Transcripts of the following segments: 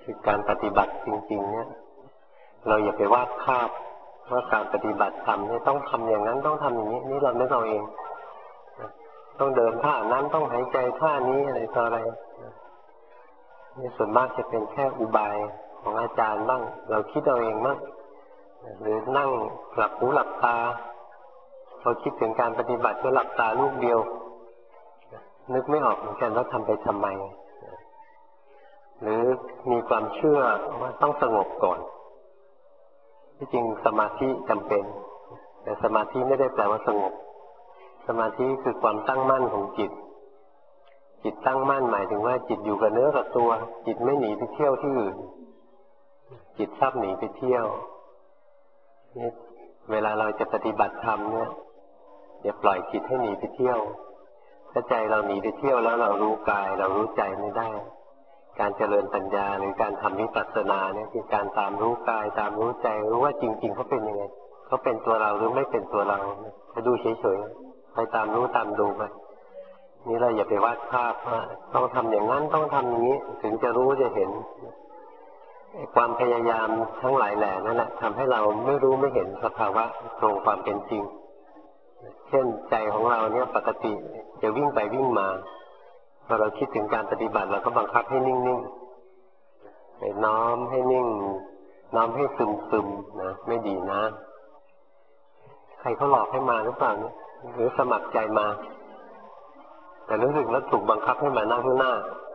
คือการปฏิบัติจริงๆเนี่ยเราอย่าไปวาดภาพว่าการปฏิบัติธรรมเนี่ยต้องทำอย่างนั้นต้องทำอย่างนี้นี่เราไม่เอาเองต้องเดินท่านั้นต้องหายใจท่านี้อะไรต่ออะไรนี่ส่วนมากจะเป็นแค่อุบายของอาจารย์บ้างเราคิดเอาเองบ้างหรือนั่งหลับหูหลับตาเราคิดถึงการปฏิบัติก็หลับตาลูกเดียวนึกไม่ออกเหมือนกันว่าทำไปทำไมหรือมีความเชื่อว่าต้องสงบก่อนที่จริงสมาธิจำเป็นแต่สมาธิไม่ได้แปลว่าสงบสมาธิคือความตั้งมั่นของจิตจิตตั้งมั่นหมายถึงว่าจิตอยู่กับเนื้อกับตัวจิตไม่หนีไปเที่ยวที่อื่นจิตชอบหนีไปเที่ยวนี่เวลาเราจะปฏิบัติธรรมเนี่ยอย่าปล่อยจิตให้หนีไปเที่ยวถ้าใจเราหนีไปเที่ยวแล้วเรารู้กายเรารู้ใจไม่ได้การเจริญปัญญาหรือการทำวิปัสสนาเนี่ยคือการตามรู้กายตามรู้ใจรู้ว่าจริงๆเขาเป็นยังไงเขาเป็นตัวเราหรือไม่เป็นตัวเราถ้าดูเฉยๆไปตามรู้ตามดูไปนี่เราอย่าไปวาดภาพว่าต้องทำอย่างนั้นต้องทำอย่างนี้ถึงจะรู้จะเห็นความพยายามทั้งหลายแหล่นั่นแหละทำให้เราไม่รู้ไม่เห็นสภาวะตรงความเป็นจริงเช่นใจของเราเนี่ยปกติจะวิ่งไปวิ่งมาพอเราคิดถึงการปฏิบัติเราก็บังคับให้นิ่งๆให้น้อมให้นิ่งน้อมให้ซึมๆนะไม่ดีนะใครเขาหลอกให้มาหรือเปล่าเนี่ยหรือสมัครใจมาแต่รู้สึกว่าถูกบังคับให้มานั่งข้างหน้า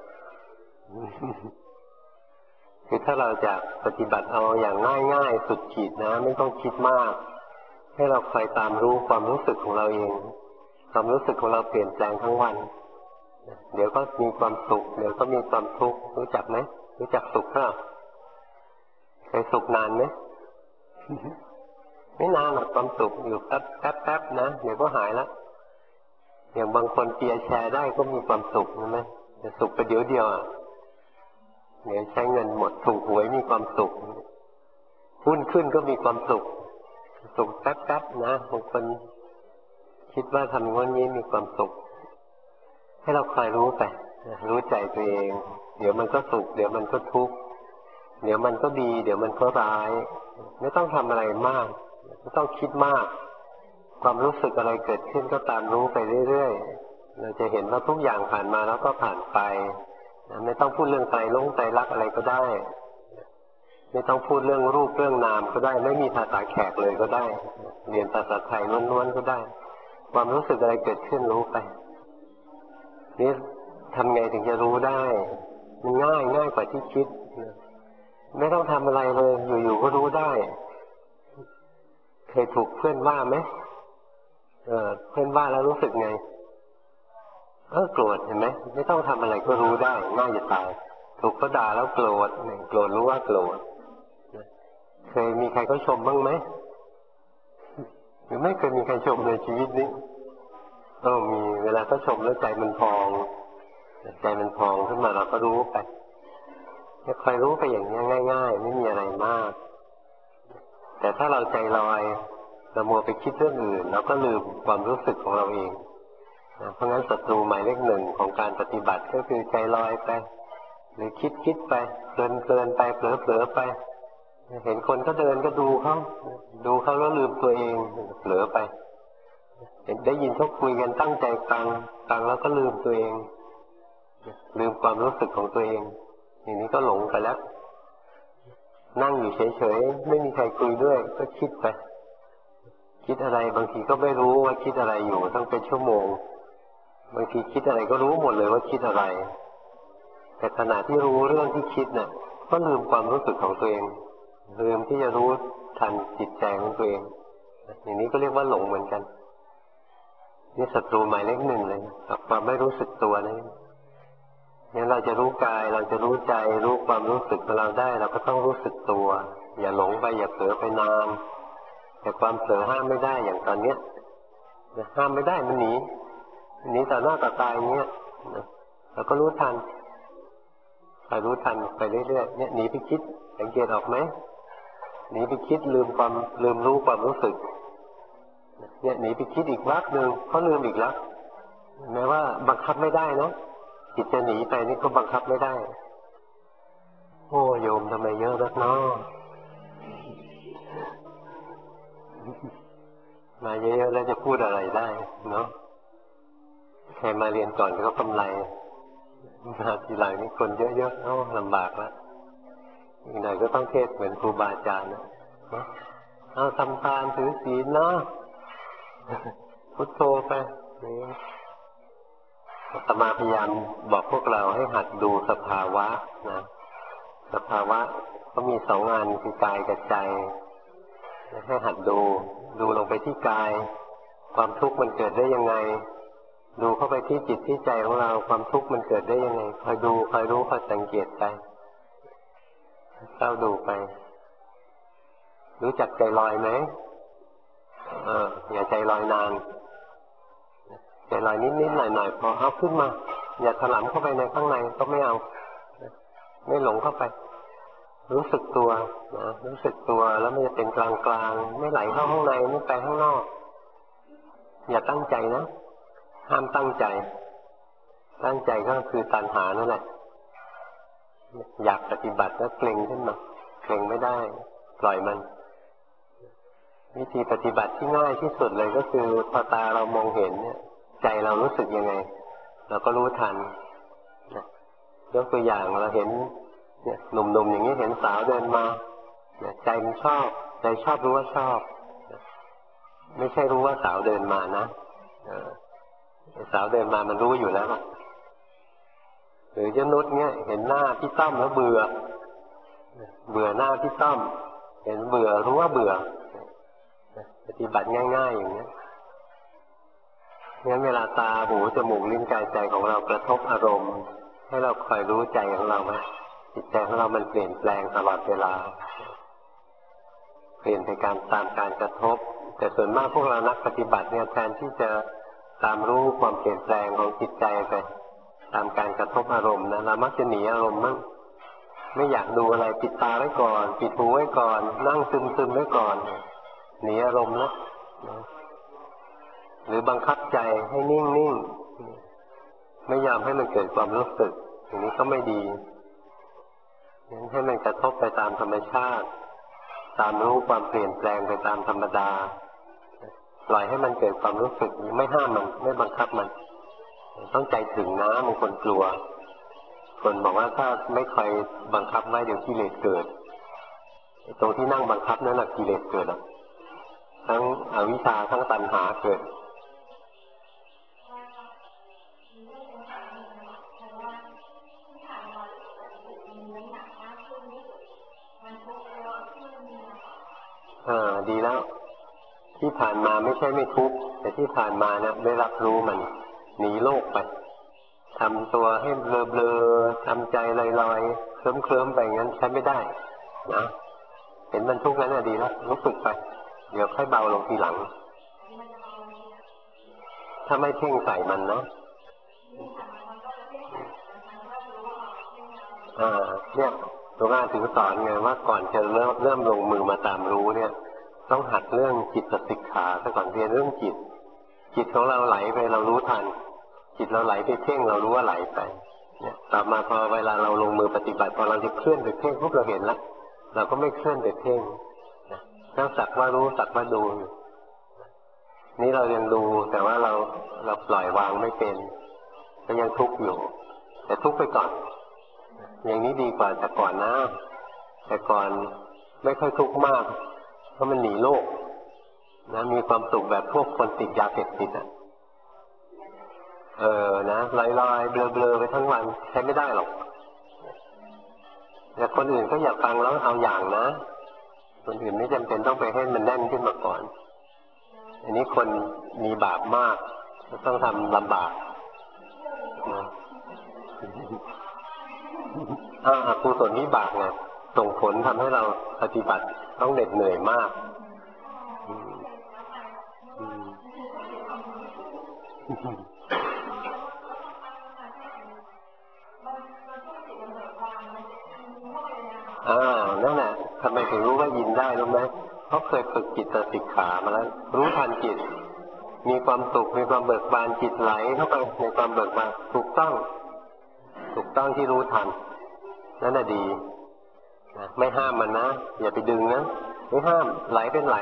คือถ้าเราจะปฏิบัติเอาอย่างง่ายๆสุดขีดนะไม่ต้องคิดมากให้เราคอยตามรู้ความรู้สึกของเราเองความรู้สึกของเราเปลี่ยนแปลงทั้งวันเดี๋ยวก็มีความสุขเดี๋ยวก็มีความทุกข์รู้จักไหมรู้จักสุขหรือเปล่าเคยสุขนานไหม ไม่นานหรอกความสุขอยู่แป๊บๆนะเดี๋ยวก็หายแล้วอย่างบางคนเปียร์แชร์ได้ก็มีความสุขใช่ไหมแต่สุขไปเดี๋ยวเดียวอ่ะเดี๋ยวใช้เงินหมดถูกหวยมีความสุขหุ้นขึ้นก็มีความสุขสุขแป๊บๆนะบางคนคิดว่าทำวันนี้มีความสุขให้เราคอยรู้ไปรู้ใจตัวเองเดี๋ยวมันก็สุขเดี๋ยวมันก็ทุกข์เดี๋ยวมันก็ดีเดี๋ยวมันก็ร้ายไม่ต้องทำอะไรมากไม่ต้องคิดมากความรู้สึกอะไรเกิดขึ้นก็ตามรู้ไปเรื่อยๆเราจะเห็นว่าทุกอย่างผ่านมาแล้วก็ผ่านไปไม่ต้องพูดเรื่องใจลงใจรักอะไรก็ได้ไม่ต้องพูดเรื่องรูปเรื่องนามก็ได้ไม่มีภาษาแขกเลยก็ได้เรียนภาษาไทยล้วนๆก็ได้ความรู้สึกอะไรเกิดขึ้นรู้ไปนี่ทำไงถึงจะรู้ได้มันง่ายกว่าที่คิดไม่ต้องทำอะไรเลยอยู่ๆก็รู้ได้เคยถูกเพื่อนว่าไหมเพื่อนว่าแล้วรู้สึกไงโกรธเห็นไหมไม่ต้องทำอะไรก็รู้ได้ง่ายจะตายถูกเขาด่าแล้วโกรธรู้ว่าโกรธเคยมีใครเขาชมบ้างไหมหรือไม่เคยมีใครชมในชีวิตนี้มีเวลาเขาชมแล้วใจมันพองขึ้นมาเราก็รู้ไปคอยรู้ไปอย่างนี้ง่ายๆไม่มีอะไรมากแต่ถ้าเราใจลอยเรามัวไปคิดเรื่องอื่นเราก็ลืมความรู้สึกของเราเองเพราะงั้นศัตรูหมายเลขหนึ่งของการปฏิบัติก็คือใจลอยไปหรือคิดไปเพลินไปเผลอไปเห็นคนก็เดินก็ดูเขาแล้วลืมตัวเองเผลอไปเห็นได้ยินเขาคุยกันตั้งใจฟังแล้วก็ลืมตัวเองลืมความรู้สึกของตัวเองอย่างนี้ก็หลงไปแล้วนั่งอยู่เฉยๆไม่มีใครคุยด้วยก็คิดไปคิดอะไรบางทีก็ไม่รู้ว่าคิดอะไรอยู่ตั้งเป็นชั่วโมงบางทีคิดอะไรก็รู้หมดเลยว่าคิดอะไรแต่ขณะที่รู้เรื่องที่คิดน่ะก็ลืมความรู้สึกของตัวเองลืมที่จะรู้ทันจิตใจของตัวเองอย่างนี้ก็เรียกว่าหลงเหมือนกันนี่ศัตรูหมายเลขหนึ่งเลยกับความไม่รู้สึกตัวนี่งั้นเราจะรู้กายเราจะรู้ใจรู้ความรู้สึกของเราได้เราก็ต้องรู้สึกตัวอย่าหลงไปอย่าเผลอไปนานแต่ความเผลอห้ามไม่ได้อย่างตอนเนี้ยห้ามไม่ได้มันหนีต่อหน้าต่อตาอย่างเงี้ยเราก็รู้ทันไปเรื่อยๆเนี่ยหนีไปคิดสังเกตออกไหมหนีไปคิดลืมรู้ความรู้สึกเนี่ยหนีไปคิดอีกวักหนึ่งเขาลืมอีกแล้วแม้ว่าบังคับไม่ได้นะจิตจะหนีไปนี่ก็บังคับไม่ได้โอ้นักเนาะมาเยอะๆแล้วจะพูดอะไรได้เนาะใครมาเรียนก่อนก็กำไรมาทีหลังนี่คนเยอะๆลำบากแล้วอีกหน่อยก็ต้องเทศเหมือนครูบาอาจารย์นะเอาทำทานถือศีลเนาะพุทโธไปอาตมาพยายามบอกพวกเราให้หัดดูสภาวะนะสภาวะก็มีสองงานคือกายกับใจให้หัดดูลงไปที่กายความทุกข์มันเกิดได้ยังไงดูเข้าไปที่จิตที่ใจของเราความทุกข์มันเกิดได้ยังไงคอยดูคอยรู้คอยสังเกตไปเฝ้าดูไปรู้จักใจลอยไหมอย่าใจลอยนานใจลอยนิดๆหน่อยๆพอเอาขึ้นมาอย่าถลำเข้าไปในข้างในก็ไม่เอาไม่หลงเข้าไปรู้สึกตัวนะรู้สึกตัวแล้วมันจะเป็นกลางๆไม่ไหลเข้าข้างในไม่ไปข้างนอกอย่าตั้งใจนะห้ามตั้งใจก็คือตัณหานั่นแหละอยากปฏิบัติแล้วเกร็งขึ้นมาเกร็งไม่ได้ปล่อยมันวิธีปฏิบัติที่ง่ายที่สุดเลยก็คือพอตาเรามองเห็นเนี่ยใจเรารู้สึกยังไงเราก็รู้ทันยกตัวอย่างเราเห็นเนี่ยหนุ่มๆอย่างนี้เห็นสาวเดินมาใจมันชอบใจชอบรู้ว่าชอบไม่ใช่รู้ว่าสาวเดินมานะสาวเดินมามันรู้อยู่แล้วหรือเจ้านุชเนี่ยเห็นหน้าพี่ต้อมแล้วเบื่อหน้าพี่ต้อมเห็นเบื่อรู้ว่าเบื่อปฏิบัติง่ายๆอย่างนี้งั้นเวลาตาหูจมูกลิ้นกายใจของเรากระทบอารมณ์ให้เราคอยรู้ใจของเราไหมจิตใจของเรามันเปลี่ยนแปลงตลอดเวลาเปลี่ยนไปตามการกระทบแต่ส่วนมากพวกเรานักปฏิบัติเนี่ยแทนที่จะตามรู้ความเปลี่ยนแปลงของจิตใจไปตามการกระทบอารมณ์นะเรามักจะหนีอารมณ์มั่งไม่อยากดูอะไรปิดตาไว้ก่อนปิดหูไว้ก่อนนั่งซึมๆไว้ก่อนหนีอารมณ์นะหรือบังคับใจให้นิ่งๆไม่ยอมให้มันเกิดความรู้สึกอย่างนี้ก็ไม่ดีให้มันกระทบไปตามธรรมชาติตามรู้ความเปลี่ยนแปลงไปตามธรรมดาปล่อยให้มันเกิดความรู้สึกไม่ห้ามมันไม่บังคับมันต้องใจถึงนะบางคนกลัวคนบอกว่าถ้าไม่คอยบังคับไว้เดี๋ยวกิเลสเกิดตรงที่นั่งบังคับนั่นแหละกิเลสเกิดทั้งอวิชชาทั้งตัณหาเกิดดีแล้วที่ผ่านมาไม่ใช่ไม่ทุกข์แต่ที่ผ่านมาเนี่ยได้รับรู้มันหนีโลกไปทำตัวให้เบลอๆทำใจลอยๆเคลิ้มๆไปงั้นใช้ไม่ได้นะเห็นมันทุกข์แล้วเนี่ยดีแล้วรู้สึกไปเดี๋ยวค่อยเบาลงทีหลังถ้าไม่เพ่งใส่มันนะเนี่ยหลวงอาถึงสอนไงว่าก่อนจะเริ่มลงมือมาตามรู้เนี่ยต้องหัดเรื่องจิตสิกขาซะก่อนเรียนเรื่องจิตของเราไหลไปเรารู้ทันจิตเราไหลไปเพ่งเรารู้ว่าไหลไปเนี่ยต่อมาพอเวลาเราลงมือปฏิบัติพอเราจะเคลื่อนไปเพ่งพวกเราเห็นแล้วเราก็ไม่เคลื่อนไปเพ่งต้องสักว่ารู้สักว่าดูนี่เรายังดูแต่ว่าเราปล่อยวางไม่เป็นก็ยังทุกข์อยู่แต่ทุกข์ไปก่อนอย่างนี้ดีกว่าแต่ก่อนนะแต่ก่อนไม่ค่อยทุกข์มากเพราะมันหนีโลกนะมีความสุขแบบพวกคนติดยาเสพติดนะลอยๆเบลอๆไปทั้งวันใช้ไม่ได้หรอกแต่คนอื่นก็อยากฟังแล้วเอาอย่างนะคนอื่นไม่จำเป็นต้องไปให้มันแน่นขึ้นมาก่อนอันนี้คนมีบาปมากต้องทำลำบากนะกุศลวิบากไงส่งผลทำให้เราปฏิบัติต้องเหน็ดเหนื่อยมากนั่นแหละทำไมถึงรู้ว่ายินได้รู้ไหมเพราะเคยฝึกจิตสิกขามาแล้วรู้ทันจิตมีความสุขมีความเบิกบานจิตไหลเข้าไปในความเบิกบานถูกต้องที่รู้ทันนั่นแหละดีไม่ห้ามมันนะอย่าไปดึงนะไม่ห้ามไหลเป็นไหล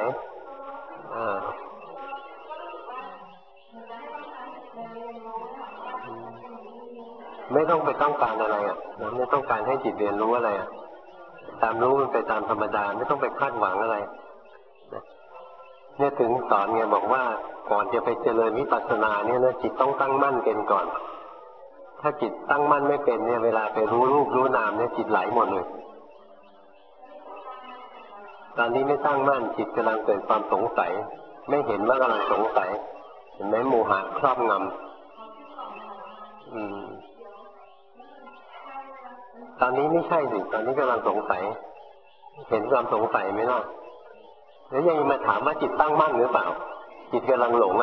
ไม่ต้องไปต้องการอะไรไม่ต้องการให้จิตเรียนรู้อะไรตามรู้มันไปตามธรรมดาไม่ต้องไปคาดหวังอะไรเนี่ยถึงสอนไงบอกว่าก่อนจะไปเจริญวิปัสสนาเนี่ยนะจิตต้องตั้งมั่นเป็นก่อนถ้าจิตตั้งมั่นไม่เป็นเนี่ยเวลาไปรู้รูปรู้นามเนี่ยจิตไหลหมดเลยตอนนี้ไม่ตั้งมั่นจิตกำลังเกิดความสงสัยไม่เห็นว่ากำลังสงสัยเห็นไหมโมหะครอบงำตอนนี้ไม่ใช่สิตอนนี้กำลังสงสัยเห็นความสงสัยไหมล่ะแล้วยังมาถามว่าจิตตั้งมั่นหรือเปล่าจิตกำลังหลง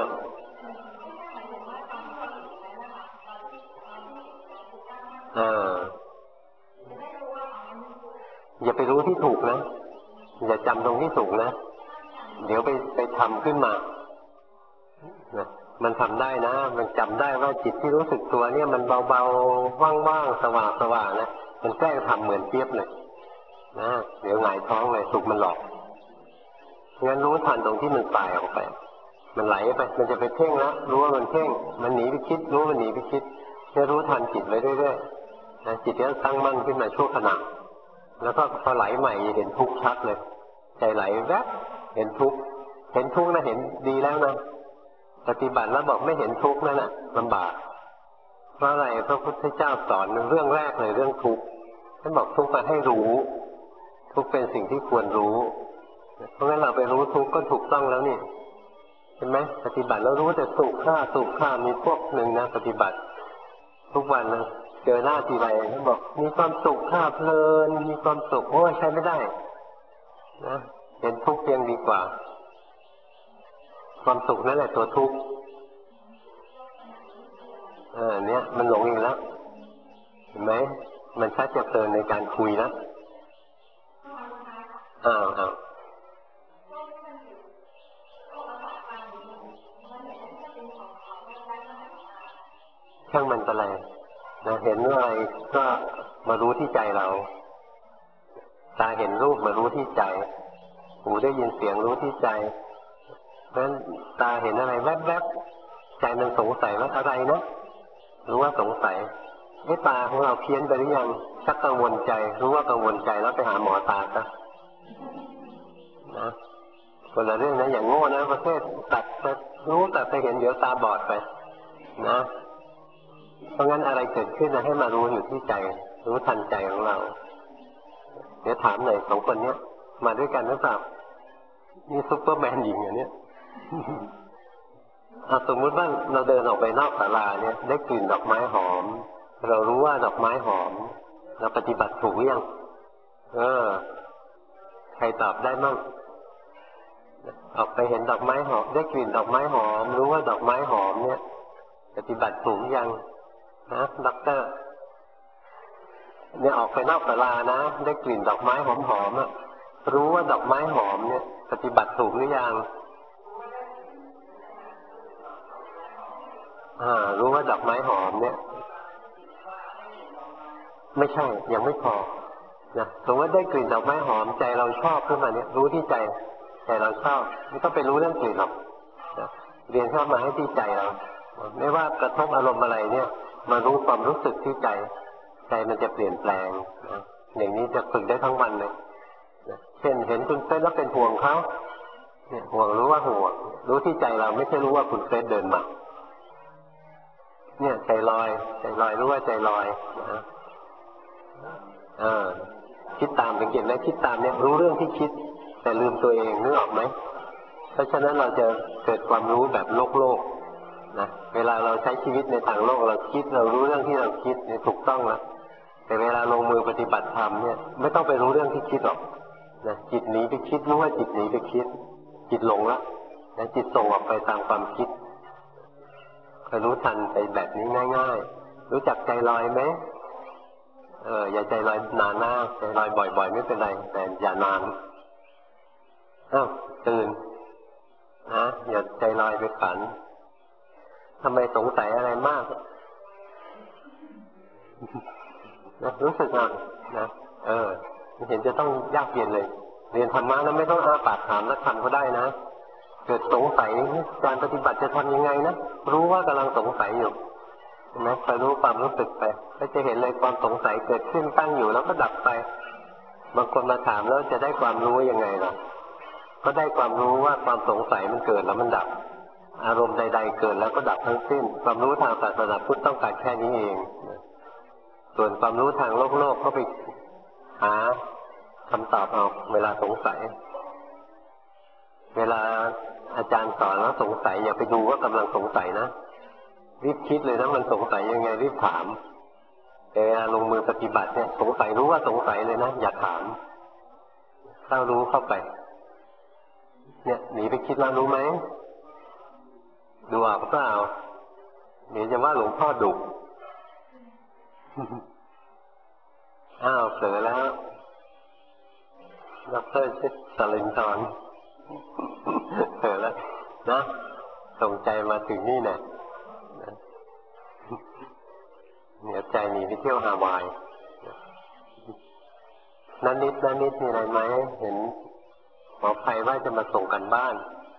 อย่าไปรู้ที่ถูกนะอย่าจำตรงที่ถูกนะเดี๋ยวไปทำขึ้นมานะมันทำได้นะมันจำได้ว่าจิตที่รู้สึกตัวเนี่ยมันเบาๆว่างๆสว่างๆนะมันแกล้งทำเหมือนเจี๊ยบเลยนะเดี๋ยวหงายท้องเลยถูกมันหลอกงั้นรู้ทันตรงที่มันตายออกไปมันไหลไปมันจะไปเพ่งแล้วรู้ว่ามันเพ่งมันหนีไปคิดรู้มันหนีไปคิดจะรู้ทันจิตไว้เรื่อยๆนะจิตจะตั้งมั่นขึ้นมาชั่วขณะแล้วก็พอไหลใหม่เห็นทุกข์ชัดเลยใจไหลแวบเห็นทุกข์นะเห็นดีแล้วนะปฏิบัติแล้วบอกไม่เห็นทุกข์นั่นแหละลำบากเพราะอะไรพระพุทธเจ้าสอนเรื่องแรกเลยเรื่องทุกข์ท่านบอกทุกข์มาให้รู้ทุกข์เป็นสิ่งที่ควรรู้เพราะงั้นเราไปรู้ทุกข์ก็ถูกต้องแล้วนี่เห็นไหมปฏิบัติแล้วรู้แต่สุขข้ามีพวกหนึ่งนะปฏิบัติทุกวันนะเจอหน้าทีไรท่านบอกมีความสุขข้าเพลินมีความสุขโอ้ยใช้ไม่ได้นะเห็นทุกข์เพียงดีกว่าความสุขนั่นแหละตัวทุกข์เนี่ยมันหลงอีกแล้วเห็นไหมมันชักจะเพลินในการคุยแล้วช่างมันอะไรนะเห็นอะไรก็มารู้ที่ใจเราตาเห็นรูปมารู้ที่ใจหูได้ยินเสียงรู้ที่ใจเพราะฉะนั้นตาเห็นอะไรแวบๆใจมันสงสัยว่าอะไรนะรู้ว่าสงสัยตาของเราเพี้ยนไปหรือยังชักกังวลใจรู้ว่ากังวลใจแล้วไปหาหมอตาซะนะคนละเรื่องนะอย่างโง่นะประเภทตัดรู้แต่ไปเห็นเดี๋ยวตาบอดไปนะเพราะงั้นอะไรเกิดขึ้นนะให้มารู้อยู่ที่ใจรู้ทันใจของเราเดี๋ยวถามหน่อยสองคนเนี้ยมาด้วยกันหรือเปล่านี่ซุปเปอร์แมนหญิงอย่างเนี้ยสมมุติว่าเราเดินออกไปนอกศาลาเนี่ยได้กลิ่นดอกไม้หอมเรารู้ว่าดอกไม้หอมเราปฏิบัติถูกหรือยังใครตอบได้มั่งออกไปเห็นดอกไม้หอมได้กลิ่นดอกไม้หอมรู้ว่าดอกไม้หอมเนี่ยปฏิบัติถูกหรือยังนะด็อกเตอร์เนี่ยออกไปนอกศาลานะได้กลิ่นดอกไม้หอมๆรู้ว่าดอกไม้หอมเนี่ยปฏิบัติถูกหรือยังรู้ว่าดอกไม้หอมเนี่ยไม่ใช่ยังไม่พอนะสมมติได้กลิ่นดอกไม้หอมใจเราชอบขึ้นมาเนี่ยรู้ที่ใจเราชอบไม่ต้องไปรู้เรื่องกลิ่นหรอกนะเรียนเข้ามาให้ที่ใจเราไม่ว่ากระทบอารมณ์อะไรเนี่ยมารู้ความรู้สึกที่ใจมันจะเปลี่ยนแปลงนะอย่างนี้จะฝึกได้ทั้งวันเลยนะเช่นเห็นคุณเฟซแล้วเป็นห่วงเขาเนี่ยห่วงรู้ว่าห่วงรู้ที่ใจเราไม่ใช่รู้ว่าคุณเฟซเดินมาเนี่ยใจลอยรู้ว่าใจลอยนะคิดตามสังเกตไหมคิดตามเนี่ยรู้เรื่องที่คิดแต่ลืมตัวเองนึกออกไหมเพราะฉะนั้นเราจะเกิดความรู้แบบโลกนะเวลาเราใช้ชีวิตในทางโลกเราคิดเรารู้เรื่องที่เราคิดเนี่ยถูกต้องแล้วแต่เวลาลงมือปฏิบัติธรรมเนี่ยไม่ต้องไปรู้เรื่องที่คิดหรอกนะจิตหนีไปคิดรู้ว่าจิตหนีไปคิดจิตหลงละนะจิตส่งออกไปตามความคิดคอยรู้ทันไปแบบนี้ง่ายๆรู้จักใจลอยไหมอย่าใจลอยนานนะใจลอยบ่อยๆไม่เป็นไรแต่อย่านานตื่นนะอย่าใจลอยไปฝันทำไมสงสัยอะไรมากนะรู้สึกนะเห็นจะต้องยากเย็นเลยเรียนธรรมะนั้นไม่ต้องอ้าปากถามนักธรรมก็ได้นะเกิดสงสัยการปฏิบัติจะทำยังไงนะรู้ว่ากำลังสงสัยอยู่นะคอยรู้ความรู้สึกไปก็จะเห็นเลยความสงสัยเกิดขึ้นตั้งอยู่แล้วก็ดับไปบางคนมาถามแล้วจะได้ความรู้ยังไงล่ะก็ได้ความรู้ว่าความสงสัยมันเกิดแล้วมันดับอารมณ์ใดๆเกิดแล้วก็ดับทั้งสิ้นความรู้ทางศาสนาพุทธต้องการแค่นี้เองส่วนความรู้ทางโลกก็ไปหาคำตอบเอาเวลาสงสัยเวลาอาจารย์สอนแล้วสงสัยอย่าไปดูว่ากำลังสงสัยนะรีบคิดเลยนะมันสงสัยยังไงรีบถามแต่เวลาลงมือปฏิบัติเนี่ยสงสัยรู้ว่าสงสัยเลยนะอย่าถามเข้ารู้เข้าไปเนี่ยหนีไปคิดแล้วรู้ไหมดูออกเปล่าเดี๋ยวจะว่าหลวงพ่อดุอ้าวเผลอแล้วดร.ชิดสลินทรเผลอแล้วนะส่งใจมาถึงนี่เนี่ยเนี่ยใจหนีไปเที่ยวฮาวายนันนิดมีอะไรไหมเห็นหมอไฟว่าจะมาส่งกันบ้าน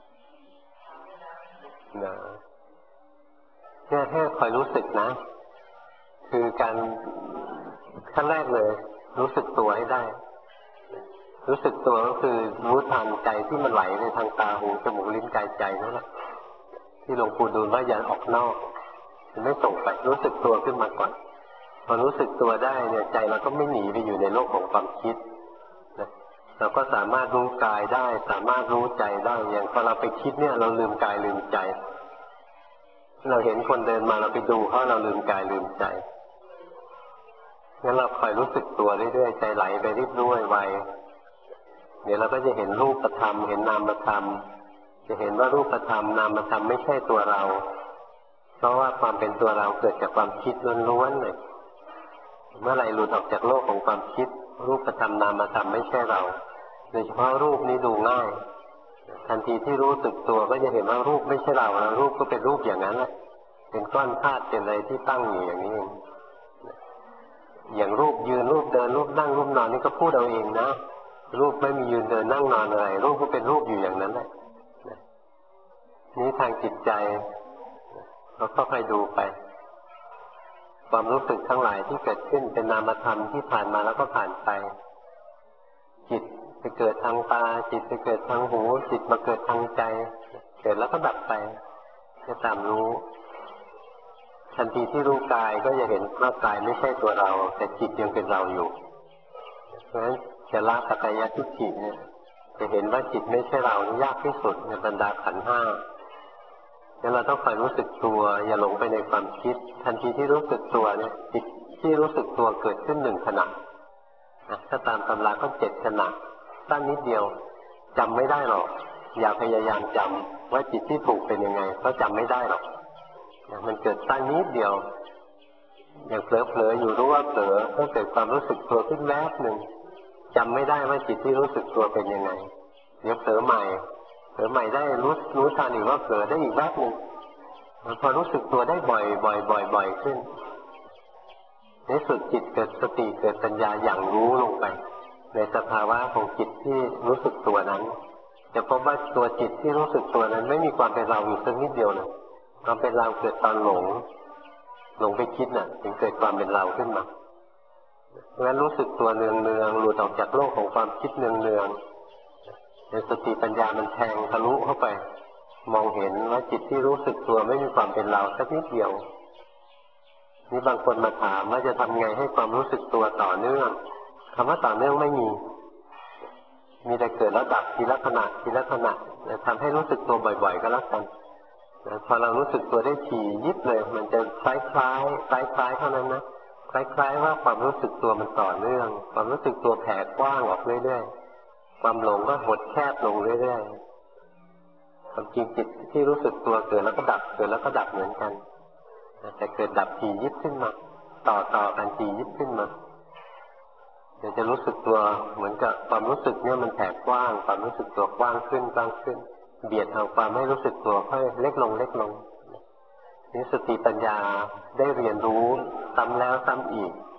นะเนี่ยแค่คอยรู้สึกนะคือการขั้นแรกเลยรู้สึกตัวให้ได้รู้สึกตัวก็คือรู้ทันใจที่มันไหลในทางตาหูจมูกลิ้นกายใจนั่นแหละที่หลวงปู่ดูลว่าอย่าออกนอกไม่ส่งไปรู้สึกตัวขึ้นมาก่อนพอรู้สึกตัวได้เนี่ยใจเราก็ไม่หนีไปอยู่ในโลกของความคิดนะเราก็สามารถรู้กายได้สามารถรู้ใจได้อย่างพอเราไปคิดเนี่ยเราลืมกายลืมใจเราเห็นคนเดินมาเราไปดูเขาเราลืมกายลืมใจงั้นเราคอยรู้สึกตัวเรื่อยๆใจไหลไปรีบรู้ไวเดี๋ยวเราก็จะเห็นรูปธรรมเห็นนามธรรมจะเห็นว่ารูปธรรมนามธรรมไม่ใช่ตัวเราเพราะว่าความเป็นตัวเราเกิดจากความคิดล้วนๆเลยเมื่อไหร่หลุดออกจากโลกของความคิดรูปธรรมนามธรรมไม่ใช่เราโดยเฉพาะรูปนี้ดูง่ายทันทีที่รู้สึกตัวก็จะเห็นว่ารูปไม่ใช่เราแล้วรูปก็เป็นรูปอย่างนั้นแหละเป็นก้อนธาตุเป็นอะไรที่ตั้งอยู่อย่างนี้เองอย่างรูปยืนรูปเดินรูปนั่งรูปนอนนี่ก็พูดเอาเองนะรูปไม่มียืนเดินนั่งนอนอะไรรูปก็เป็นรูปอยู่อย่างนั้นแหละนี้ทางจิตใจเราก็ค่อยดูไปความรู้สึกทั้งหลายที่เกิดขึ้นเป็นนามธรรมที่ผ่านมาแล้วก็ผ่านไปจิตไปเกิดทางตาจิตไปเกิดทางหูจิตมาเกิดทางใจเกิดแล้วก็ดับไปก็ตามรู้ทันทีที่รู้กายก็จะเห็นว่ากายไม่ใช่ตัวเราแต่จิตยังเป็นเราอยู่เพราะฉะนั้นจะละสักกายทิฏฐิเนี่ยจะเห็นว่าจิตไม่ใช่เรายากที่สุดในบรรดาขันธ์ห้างั้นเราต้องคอยรู้สึกตัวอย่าหลงไปในความคิดทันทีที่รู้สึกตัวเนี่ยจิตที่รู้สึกตัวเกิดขึ้นหนึ่งขณะถ้าตามตำราก็7 ขณะสั้นนิดเดียวจำไม่ได้หรอกอย่าพยายามจำว่าจิตที่ถูกเป็นยังไงเพราะจำไม่ได้หรอกมันเกิดสั้นนิดเดียวอย่างเผลอๆอยู่รู้ว่าเผลอก็เกิดความรู้สึกตัวขึ้นแวบหนึ่งจำไม่ได้ว่าจิตที่รู้สึกตัวเป็นยังไงเดี๋ยวเผลอใหม่ได้รู้ทันอีกว่าเผลอได้อีกแวบหนึ่งพอรู้สึกตัวได้บ่อยขึ้นในสุดจิตเกิดสติเกิดปัญญาอย่างรู้ลงไปในสภาวะของจิตที่รู้สึกตัวนั้นจะพบว่าตัวจิตที่รู้สึกตัวนั้นไม่มีความเป็นเราอยู่สักนิดเดียวนะความเป็นเราเกิดตอนหลงไปคิดน่ะถึงเกิดความเป็นเราขึ้นมาเพราะฉะนั้นรู้สึกตัวเนืองๆหลุดออกจากโลกของความคิดเนืองๆในสติปัญญามันแทงทะลุเข้าไปมองเห็นว่าจิตที่รู้สึกตัวไม่มีความเป็นเราสักนิดเดียวนี่บางคนมาถามว่าจะทำไงให้ความรู้สึกตัวต่อเนื่องคำว่าต่อเนื่องไม่มีแต่เกิดแล้วดับทีละขณะทำให้รู้สึกตัวบ่อยๆก็แล้วกันพอเรารู้สึกตัวได้ถี่ยิบเลยมันจะคล้ายเท่านั้นนะคล้ายๆว่าความรู้สึกตัวมันต่อเนื่องความรู้สึกตัวแผ่กว้างออกเรื่อยๆความหลงก็หดแคบลงเรื่อยๆความจริงจิตที่รู้สึกตัวเกิดแล้วก็ดับเกิดแล้วก็ดับเหมือนกันแต่เกิดดับถี่ยิบขึ้นมาต่อกันถี่ยิบขึ้นมาเดี๋ยวจะรู้สึกตัวเหมือนกับความรู้สึกเนี่ยมันแผ่กว้างความรู้สึกตัวกว้างขึ้นเบียดเอาความไม่รู้สึกตัวค่อยเล็กลงนี่สติปัญญาได้เรียนรู้ซ้ำแล้วซ้ำอีก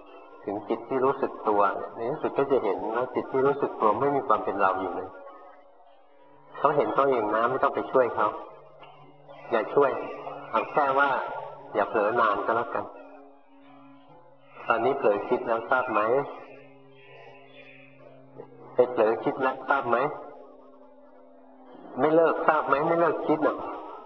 ถึงจิตที่รู้สึกตัวในที่สุดก็จะเห็นว่าจิตที่รู้สึกตัวไม่มีความเป็นเราอยู่เลยเขาเห็นเขาเองนะไม่ต้องไปช่วยเขาอย่าช่วยเอาแค่ว่าอย่าเผลอนานก็แล้วกันตอนนี้เผลอคิดแล้วทราบไหมไปเผลอคิดแล้วทราบไหมไม่เลิกทราบไหมไม่เลิกคิดหรอก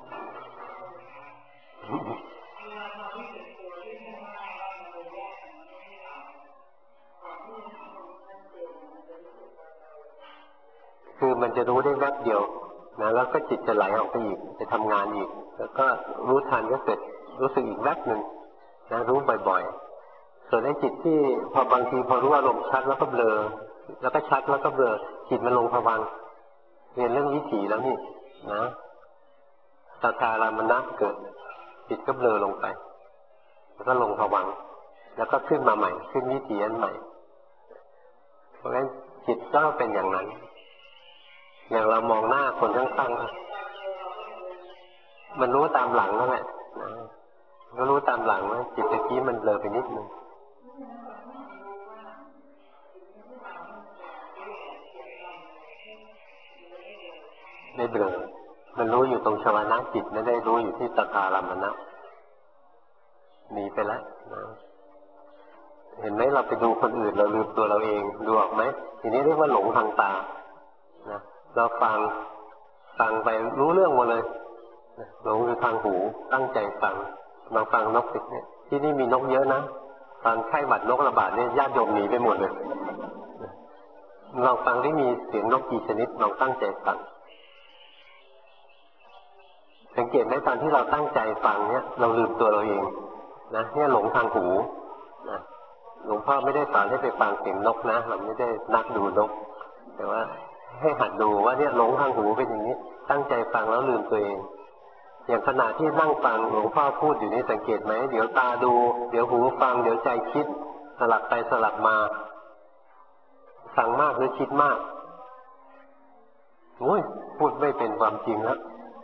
คือมันจะรู้ได้แวบเดียวนะแล้วก็จิตจะไหลออกไปอีกจะทำงานอีกแล้วก็รู้ทันก็เกิดรู้สึกอีกแวบหนึ่งนะรู้บ่อยๆส่วนไอ้จิตที่พอบางทีพอรู้อารมณ์ชัดแล้วก็เบลอแล้วก็ชัดแล้วก็เบลอจิตมันลงภวังค์เรียนเรื่องวิถีแล้วนี่นะสัทธารามณะเกิดจิตก็เบลอลงไปแล้วก็ลงภวังค์แล้วก็ขึ้นมาใหม่ขึ้นวิถีอันใหม่เพราะฉะนั้นจิตก็เป็นอย่างนั้นอย่างเรามองหน้าคนข้างๆมันรู้ตามหลังนั่นแหละก็รู้ตามหลังว่าจิตตะกี้มันเบลอไปนิดนึงไม่เบลอมันรู้อยู่ตรงชวนะจิตไม่ได้รู้อยู่ที่สัทธารามณะหนีไปแล้วนะเห็นไหมเราไปดูคนอื่นเราลืมตัวเราเองดูออกไหมทีนี้เรียกว่าหลงทางตานะเราฟังไปรู้เรื่องหมดเลยหลงอยู่ทางหูตั้งใจฟังมาฟังนกติดเนี่ยที่นี่มีนกเยอะนะฟังไข้หวัดนกระบาดเนี่ยญาติโยมหนีไปหมดเลยลองฟังที่มีเสียงนกกี่ชนิดลองตั้งใจฟังสังเกตไหมตอนที่เราตั้งใจฟังเนี่ยเราลืมตัวเราเองนะเนี่ยหลงทางหูนะหลวงพ่อไม่ได้สอนให้ไปฟังเสียงนกนะเราไม่ได้นักดูนกแต่ว่าให้หัดดูว่าเนี่ยหลงทางหูเป็นอย่างนี้ตั้งใจฟังแล้วลืมตัวเองอย่างขณะที่นั่งฟังหลวงพ่อพูดอยู่นี่สังเกตไหมเดี๋ยวตาดูเดี๋ยวหูฟังเดี๋ยวใจคิดสลับไปสลับมาฟังมากหรือคิดมากโอ้ยพูดไม่เป็นความจริงแล้ว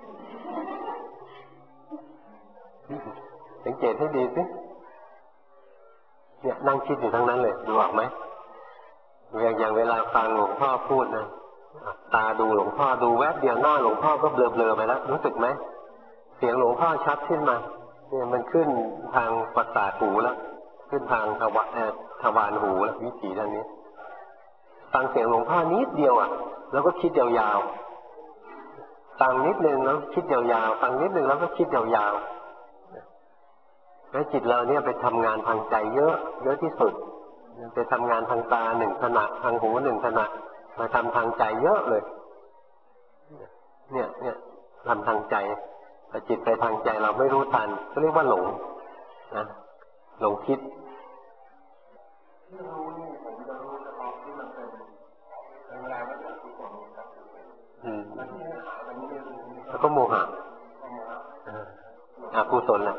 สังเกตให้ดีสิเนี่ยนั่งคิดอยู่ทั้งนั้นเลยดูออกไหมอย่างเวลาฟังหลวงพ่อพูดนะตาดูหลวงพ่อดูแวบเดียวหน้าหลวงพ่อก็เบลอๆไปแล้วรู้สึกไหมเสียงหลวงพ่อชัดขึ้นมาเนี่ยมันขึ้นทางประสาทหูแล้วขึ้นทางทวารหูแล้ววิถีทางนี้ฟังเสียงหลวงพ่อนิดเดียวอ่ะแล้วก็คิดยาวๆฟังนิดนึงแล้วคิดยาวๆฟังนิดนึงแล้วก็คิดยาวๆแล้วจิตเราเนี่ยไปทำงานทางใจเยอะที่สุดไปทำงานทางตาหนึ่งขณะทางหูหนึ่งขณะมาทำทางใจเยอะเลยเนี่ยทำทางใจแต่จิตไปทางใจเราไม่รู้ทันก็เรียกว่าหลงนะหลงคิดแล้วก็โมหะอกุศลแหละ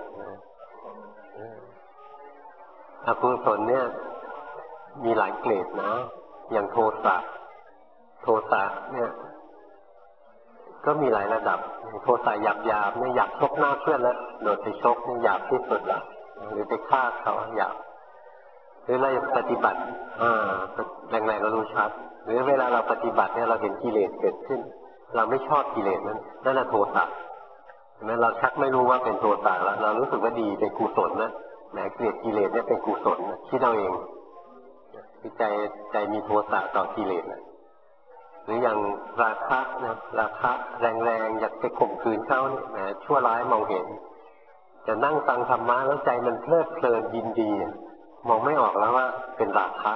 อกุศลเนี่ยมีหลายเกรดนะอย่างโทสะเนี่ยก็มีหลายระดับโทสะหยาบเนี่ยอยากชกหน้าเพื่อนแล้วโดดไปชกนี่หยาบที่สุดละหรือไปฆ่าเขาหยาบหรือเราปฏิบัติแรงๆเรารู้ชัดหรือเวลาเราปฏิบัติเนี่ยเราเห็นกิเลสเกิดขึ้นเราไม่ชอบกิเลสนั้นนั่นแหละโทสะเห็นไหมเราชักไม่รู้ว่าเป็นโทสะแล้วเรารู้สึกว่าดีเป็นกุศลนะแหมเกลียดกิเลสเนี่ยเป็นกุศลนะคิดเอาเองใจมีโทสะต่อกิเลสนะหรืออย่างราคะแรงๆอยากไปข่มขืนเขาเนี่ยแหมชั่วร้ายมองเห็นจะนั่งฟังธรรมะแล้วใจมันเพลิดเพลินยินดีมองไม่ออกแล้วว่าเป็นราคะ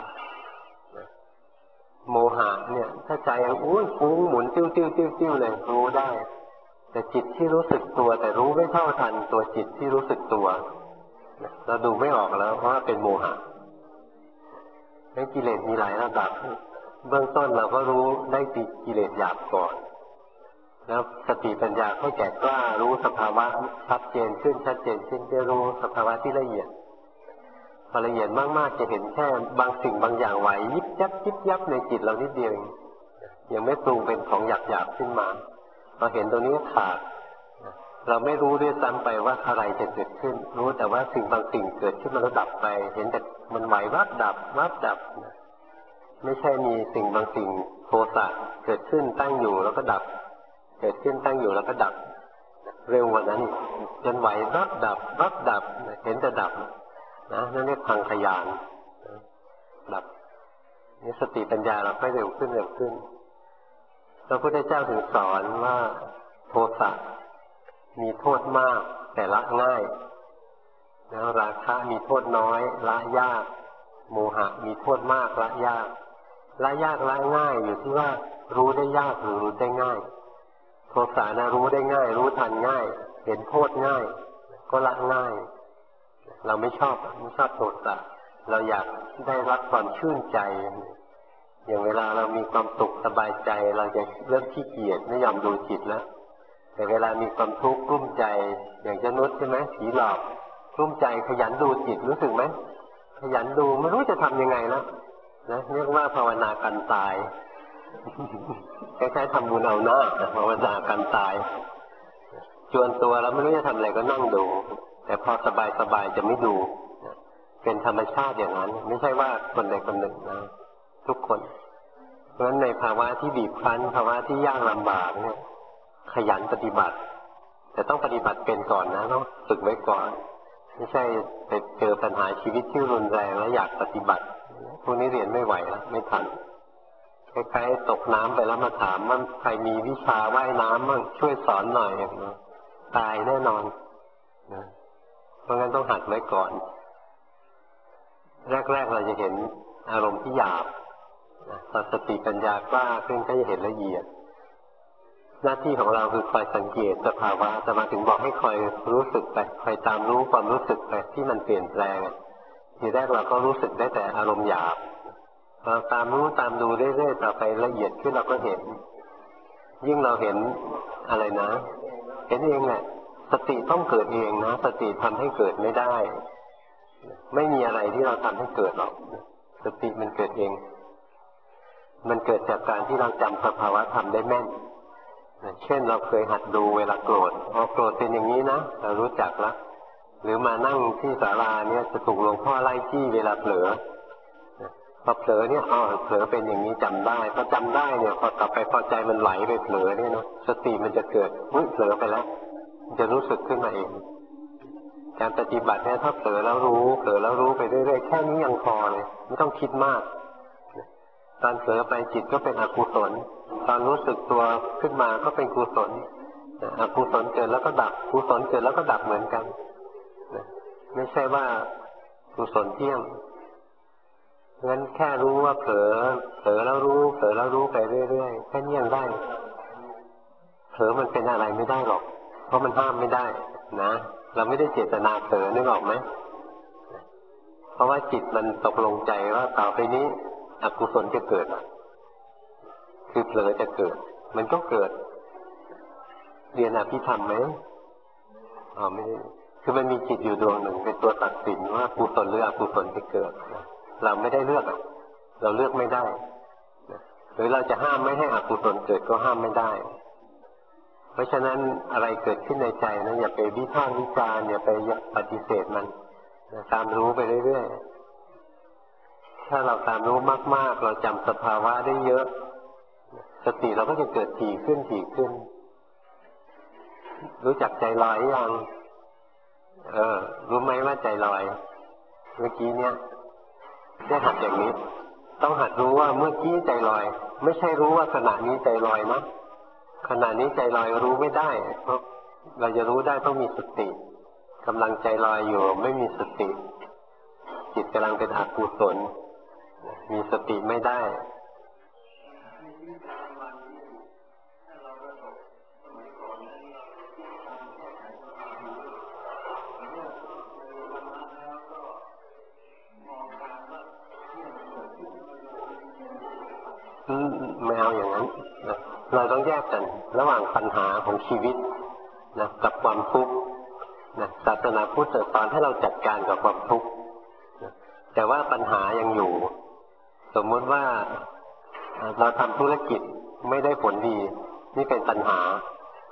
โมหะเนี่ยถ้าใจยังฟุ้งหมุนติ้วเลยรู้ได้แต่จิตที่รู้สึกตัวแต่รู้ไม่เท่าทันตัวจิตที่รู้สึกตัวเราดูไม่ออกแล้วเพราะว่าเป็นโมหะแล้วกิเลสมีหลายระดับเบื้องต้นเราก็รู้ได้กิเลสหยาบก่อนแล้วสติปัญญาค่อยแก่กล้ารู้สภาวะชัดเจนขึ้นจะรู้สภาวะที่ละเอียดพอละเอียดมากๆจะเห็นแค่บางสิ่งบางอย่างไหวยิบยับในจิตเรานิดเดียวยังไม่ปรุงเป็นของหยาบขึ้นมาพอเห็นตรงนี้ขาดเราไม่รู้ด้วยซ้ำไปว่าอะไรจะเกิดขึ้นรู้แต่ว่าสิ่งบางสิ่งเกิดขึ้นมันแล้วดับไปเห็นแต่มันไหววับดับวับดับไม่ใช่มีสิ่งบางสิ่งโทสะเกิดขึ้นตั้งอยู่แล้วก็ดับเกิดขึ้นตั้งอยู่แล้วก็ดับเร็วกว่านั้นจนไหววับดับวับดับเห็นแต่ดับนะนั่นเรียกพังขยานดับนี่สติปัญญาเราค่อยเร็วขึ้นเร็วขึ้นพระพุทธเจ้าถึงสอนว่าโทสะมีโทษมากแต่ละง่ายแล้วราคะมีโทษน้อยละยากโมหะมีโทษมากละยากละยากละง่ายอยู่ที่ว่ารู้ได้ยากหรือรู้ได้ง่ายโทสะนะรู้ได้ง่ายรู้ทันง่ายเห็นโทษง่ายก็ละง่ายเราไม่ชอบโทสะเราอยากได้รับความชื่นใจอย่างเวลาเรามีความสุขสบายใจเราจะเริ่มขี้เกียจไม่ยอมดูจิตแล้วแต่เวลามีความทุกข์กลุ้มใจอย่างเจ้านุชใช่ไหมผีหลอกกลุ้มใจขยันดูจิตรู้สึกไหมขยันดูไม่รู้จะทำยังไงแล้วนะเรียกว่าภาวนากันตายคล้ายๆทำบุญเอาหน้าภาวนากันตายจวนตัวแล้วไม่รู้จะทำอะไรก็นั่งดูแต่พอสบายจะไม่ดูเป็นธรรมชาติอย่างนั้นไม่ใช่ว่าคนใดคนหนึ่งนะทุกคนเพราะฉะนั้นในภาวะที่บีบคั้นภาวะที่ยากลำบากเนี่ยขยันปฏิบัติแต่ต้องปฏิบัติเป็นก่อนนะต้องฝึกไว้ก่อนไม่ใช่ไปเจอปัญหาชีวิตที่รุนแรงแล้วอยากปฏิบัติพวกนี้เรียนไม่ไหวแล้วไม่ทันคล้ายๆตกน้ำไปแล้วมาถามว่าใครมีวิชาว่ายน้ำบ้างช่วยสอนหน่อยนะตายแน่นอนนะเพราะงั้นต้องหัดไว้ก่อนแรกๆเราจะเห็นอารมณ์ที่หยาบพอสติปัญญากล้าขึ้นก็จะเห็นละเอียดหน้าที่ของเราคือคอยสังเกตสภาวะจะมาถึงบอกให้คอยรู้สึกไปคอยตามรู้ความรู้สึกไปที่มันเปลี่ยนแปลงทีแรกเราก็รู้สึกได้แต่อารมณ์หยาบเราตามรู้ตามดูเรื่อยๆต่อไปละเอียดขึ้นเราก็เห็นยิ่งเราเห็นอะไรนะเห็นเองแหละสติต้องเกิดเองนะสติทำให้เกิดไม่ได้ไม่มีอะไรที่เราทำให้เกิดหรอกสติมันเกิดเองมันเกิดจากการที่เราจำสภาวะธรรมได้แม่นเช่นเราเคยหัดดูเวลาโกรธพอโกรธเป็นอย่างนี้นะเรารู้จักแล้วหรือมานั่งที่ศาลาเนี่ยจะถูกหลวงพ่อไล่จี้เวลาเผลอพอเผลอเนี่ยเผลอเป็นอย่างนี้จำได้พอจำได้เนี่ยพอกลับไปพอใจมันไหลไปเผลอเนี่ยนะสติมันจะเกิดเผลอไปแล้วจะรู้สึกขึ้นมาเองการปฏิบัติเนี่ยถ้าเผลอแล้วรู้ไปเรื่อยๆแค่นี้ยังพอเลยไม่ต้องคิดมากตอนเผลอไปจิตก็เป็นอกุศลตอนรู้สึกตัวขึ้นมาก็เป็นกุศลอกุศลเกิดแล้วก็ดับกุศลเกิดแล้วก็ดับเหมือนกันไม่ใช่ว่ากุศลเที่ยงงั้นแค่รู้ว่าเผลอแล้วรู้ไปเรื่อยๆแค่นี้ยังได้เผลอมันเป็นอะไรไม่ได้หรอกเพราะมันห้ามไม่ได้นะเราไม่ได้เจตนาเผลอนึกออกไหมเพราะว่าจิตมันตกลงใจว่าต่อไปนี้อกุศลจะเกิดคือเผลอจะเกิดมันก็เกิดเรียนอภิธรรมไหมไม่ได้คือมันมีจิตอยู่ดวงหนึ่งเป็นตัวตัดสินว่ากุศลหรืออกุศลจะเกิดเราไม่ได้เลือกเราเลือกไม่ได้หรือเราจะห้ามไม่ให้อกุศลเกิดก็ห้ามไม่ได้เพราะฉะนั้นอะไรเกิดขึ้นในใจนะอย่าไปวิพากษ์วิจารณ์อย่าไปปฏิเสธมันตามรู้ไปเรื่อยๆถ้าเราตามรู้มากๆเราจำสภาวะได้เยอะสติเราก็จะเกิดถี่ขึ้นรู้จักใจลอยยังรู้ไหมว่าใจลอยเมื่อกี้เนี่ยได้หัดอย่างนี้ต้องหัดรู้ว่าเมื่อกี้ใจลอยไม่ใช่รู้ว่าขณะนี้ใจลอยนะขณะนี้ใจลอยรู้ไม่ได้เพราะเราจะรู้ได้ต้องมีสติกำลังใจลอยอยู่ไม่มีสติจิตกำลังเป็นอกุศลมีสติไม่ได้ไม่เอาอย่างนั้นนะเราต้องแยกกันระหว่างปัญหาของชีวิตนะกับความทุกข์นะศาสนาพุทธสอนให้เราจัดการกับความทุกข์นะแต่ว่าปัญหายังอยู่สมมติว่าเราทำธุรกิจไม่ได้ผลดีนี่เป็นปัญหา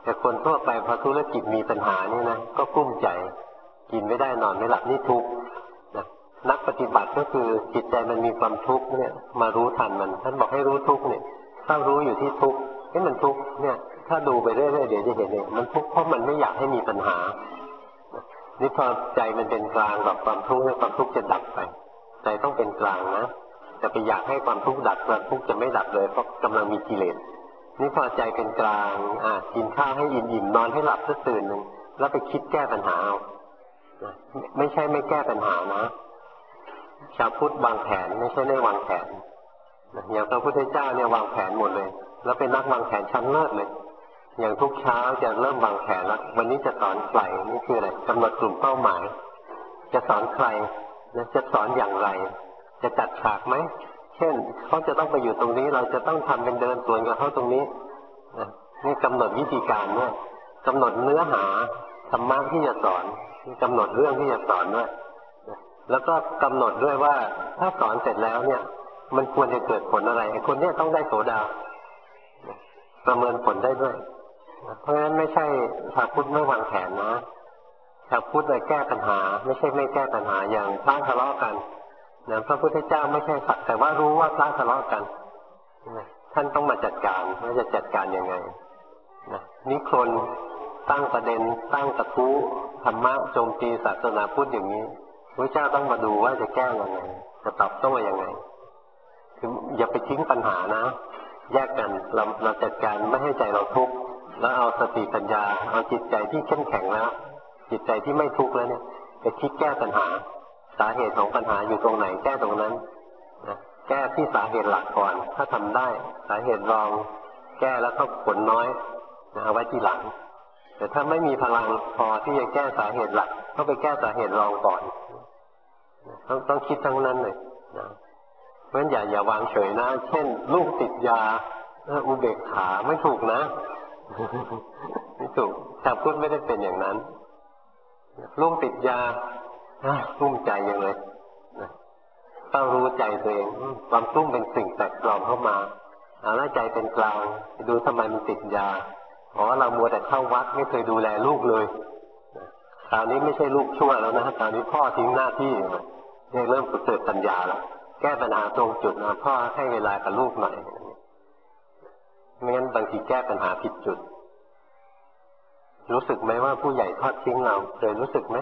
แต่คนทั่วไปพอธุรกิจมีปัญหานี่นะก็กลุ้มใจกินไม่ได้นอนไม่หลับนี่ทุกข์นะนักปฏิบัติก็คือจิตใจมันมีความทุกข์เนี่ยมารู้ทันมันท่านบอกให้รู้ทุกข์เนี่ยถ้ารู้อยู่ที่ทุกข์ให้มันทุกข์เนี่ยถ้าดูไปเรื่อยๆเดี๋ยวจะเห็นเองมันทุกข์เพราะมันไม่อยากให้มีปัญหานี่พอใจมันเป็นกลางกับความทุกข์เนี่ยความทุกข์จะดับไปใจต้องเป็นกลางนะจะไปอยากให้ความทุกข์ดับความทุกข์จะไม่ดับเลยเพราะกำลังมีกิเลสนี่พอใจเป็นกลางกินข้าวให้อิ่มๆนอนให้หลับสักตื่นหนึ่งแล้วไปคิดแก้ปัญหาเอาไม่ใช่ไม่แก้ปัญหานะชาวพุทธวางแผนไม่ใช่ไม่วางแผนอย่างพระพุทธเจ้าเนี่ยวางแผนหมดเลยแล้วเป็นนักวางแผนชั้นเลิศเลยอย่างทุกเช้าจะเริ่มวางแผนแล้ววันนี้จะสอนใครนี่คืออะไรกำหนดกลุ่มเป้าหมายจะสอนใครจะสอนอย่างไรจะจัดฉากไหมเช่นเขาจะต้องไปอยู่ตรงนี้เราจะต้องทำเป็นเดินสวนกับเขาตรงนี้นี่กำหนดวิธีการด้วยกำหนดเนื้อหาธรรมะที่จะสอนกำหนดเรื่องที่จะสอนด้วยแล้วก็กำหนดด้วยว่าถ้าสอนเสร็จแล้วเนี่ยมันควรจะเกิดผลอะไรไอ้คนเนี้ยต้องได้โสดาประเมินผลได้ด้วยเพราะฉะนั้นไม่ใช่ชาวพุทธไม่วางแผนนะชาวพุทธเลยแก้ปัญหาไม่ใช่ไม่แก้ปัญหาอย่างพระทะเลาะกันนะพระพุทธเจ้าไม่ใช่สักแต่ว่ารู้ว่าพระทะเลาะกันท่านต้องมาจัดการว่าจะจัดการยังไงนะนิครนตั้งประเด็นตั้งกระทู้ธรรมะโจมตีศาสนาพุทธอย่างนี้พระเจ้าต้องมาดูว่าจะแก้ยังไงจะตอบโต้ยังไงคืออย่าไปทิ้งปัญหานะแยกกันเราจัดการไม่ให้ใจเราทุกข์แล้วเอาสติปัญญาเอาจิตใจที่เข้มแข็งแล้วจิตใจที่ไม่ทุกข์แล้วเนี่ยไปคิดแก้ปัญหาสาเหตุของปัญหาอยู่ตรงไหนแก้ตรงนั้นนะแก้ที่สาเหตุหลักก่อนถ้าทำได้สาเหตุรองแก้แล้วก็ผลน้อยนะเอาไว้ที่หลังแต่ถ้าไม่มีพลังพอที่จะแก้สาเหตุหลักก็ไปแก้สาเหตุรองก่อนต้องคิดทั้งนั้นเลยนะเพราะฉะนั้นอย่าวางเฉยนะเช่นลูกติดยาอุเบกขาไม่ถูกนะไม่ถูกชาวพุทธไม่ได้เป็นอย่างนั้นลูกติดยารุ่มใจอย่างเลยต้องรู้ใจตัวเองความรุ่มเป็นสิ่งแปลกปลอมเข้ามาแล้วใจเป็นกลางดูทำไมมันติดยาเพราะเรามัวแต่เข้าวัดไม่เคยดูแลลูกเลยคราวนี้ไม่ใช่ลูกชั่วแล้วนะคราวนี้พ่อทิ้งหน้าที่เนี่ยเริ่มเกิดปัญญาแล้วแก้ปัญหาตรงจุดนะพ่อให้เวลากับลูกหน่อยไม่งั้นบางทีแก้ปัญหาผิดจุดรู้สึกไหมว่าผู้ใหญ่ทอดทิ้งเราเคยรู้สึกไหม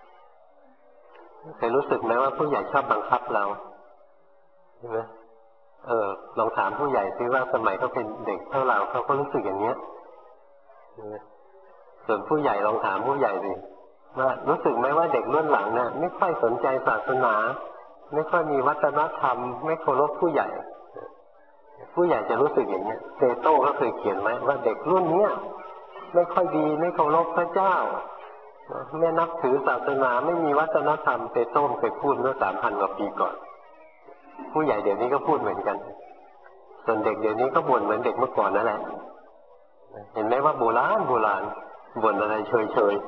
เคยรู้สึกไหมว่าผู้ใหญ่ชอบบังคับเราใช่ไหมลองถามผู้ใหญ่ซิว่าสมัยเขาเป็นเด็กเท่าเราเขาก็รู้สึกอย่างเนี้ยส่วนผู้ใหญ่ลองถามผู้ใหญ่สิว่ารู้สึกไหมว่าเด็กรุ่นหลังเนี่ยไม่ค่อยสนใจศาสนาไม่ค่อยมีวัฒนธรรมไม่เคารพผู้ใหญ่ผู้ใหญ่จะรู้สึกอย่างเนี้ยเตโต้ก็เคยเขียนไหมว่าเด็กรุ่นเนี้ยไม่ค่อยดีไม่เคารพพระเจ้าไม่นับถือศาสนาไม่มีวัฒนธรรมเตโต้เคยพูดเมื่อ 3,000 กว่าปีก่อนผู้ใหญ่เดี๋ยวนี้ก็พูดเหมือนกันส่วนเด็กเดี๋ยวนี้ก็บ่นเหมือนเด็กเมื่อก่อนนั่นแหละเห็นไหมว่าโบราณบ่นอะไรเฉย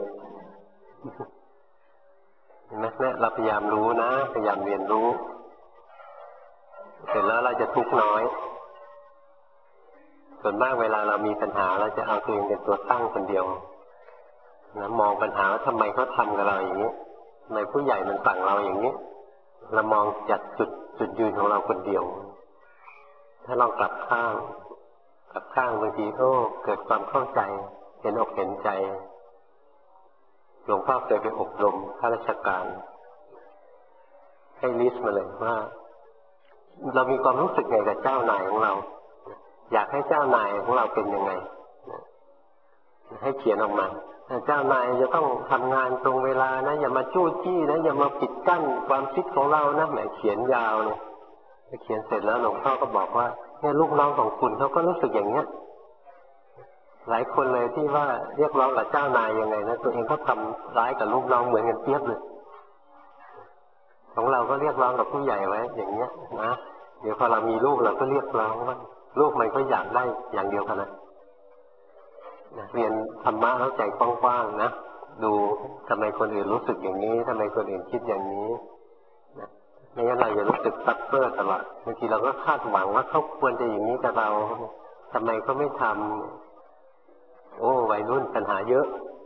เห็นไหมเนี่ยเราพยายามรู้นะพยายามเรียนรู้เสร็จแล้วเราจะทุกข์น้อยส่วนมากเวลาเรามีปัญหาเราจะเอาตัวเองเป็นตัวตั้งคนเดียวนะมองปัญหาว่าทำไมเขาทำกับเราอย่างนี้ทำไมผู้ใหญ่มันสั่งเราอย่างนี้เรามองจากจุดยืนของเราคนเดียวถ้าลองกลับข้างบางทีเกิดความเข้าใจเห็นอกเห็นใจหลวงพ่อเคยไปอบรมข้าราชการให้ลิสต์มาเลยว่าเรามีความรู้สึกไงกับเจ้านายของเราอยากให้เจ้านายของเราเป็นยังไงให้เขียนออกมาเจ้านายจะต้องทำงานตรงเวลานะอย่ามาจู้จี้นะอย่ามาปิดกั้นความคิดของเรานะแหมเขียนยาวเลยเขียนเสร็จแล้วหลวงพ่อก็บอกว่าเนี่ยลูกน้องของคุณเขาก็รู้สึกอย่างเนี้ยหลายคนเลยที่ว่าเรียกร้องกับเจ้านายยังไงนะตัวเองก็ทำร้ายกับลูกน้องเหมือนกันเทียบเลยของเราก็เรียกร้องกับผู้ใหญ่ไว้อย่างเนี้ยนะเดี๋ยวพอเรามีลูกเราก็เรียกร้องว่าลูกมันก็อยากได้อย่างเดียวกันนะเรียนธรรมะแล้วใจกว้างๆนะดูทำไมคนอื่นรู้สึกอย่างนี้ทำไมคนอื่นคิดอย่างนี้ไม่งั้นเราจะรู้สึกซัฟเฟอร์ตลอดบางทีเราก็คาดหวังว่าเขาควรจะอย่างนี้กับเราทำไมเขาไม่ทโอ้วัยรุ่นปัญหาเยอะ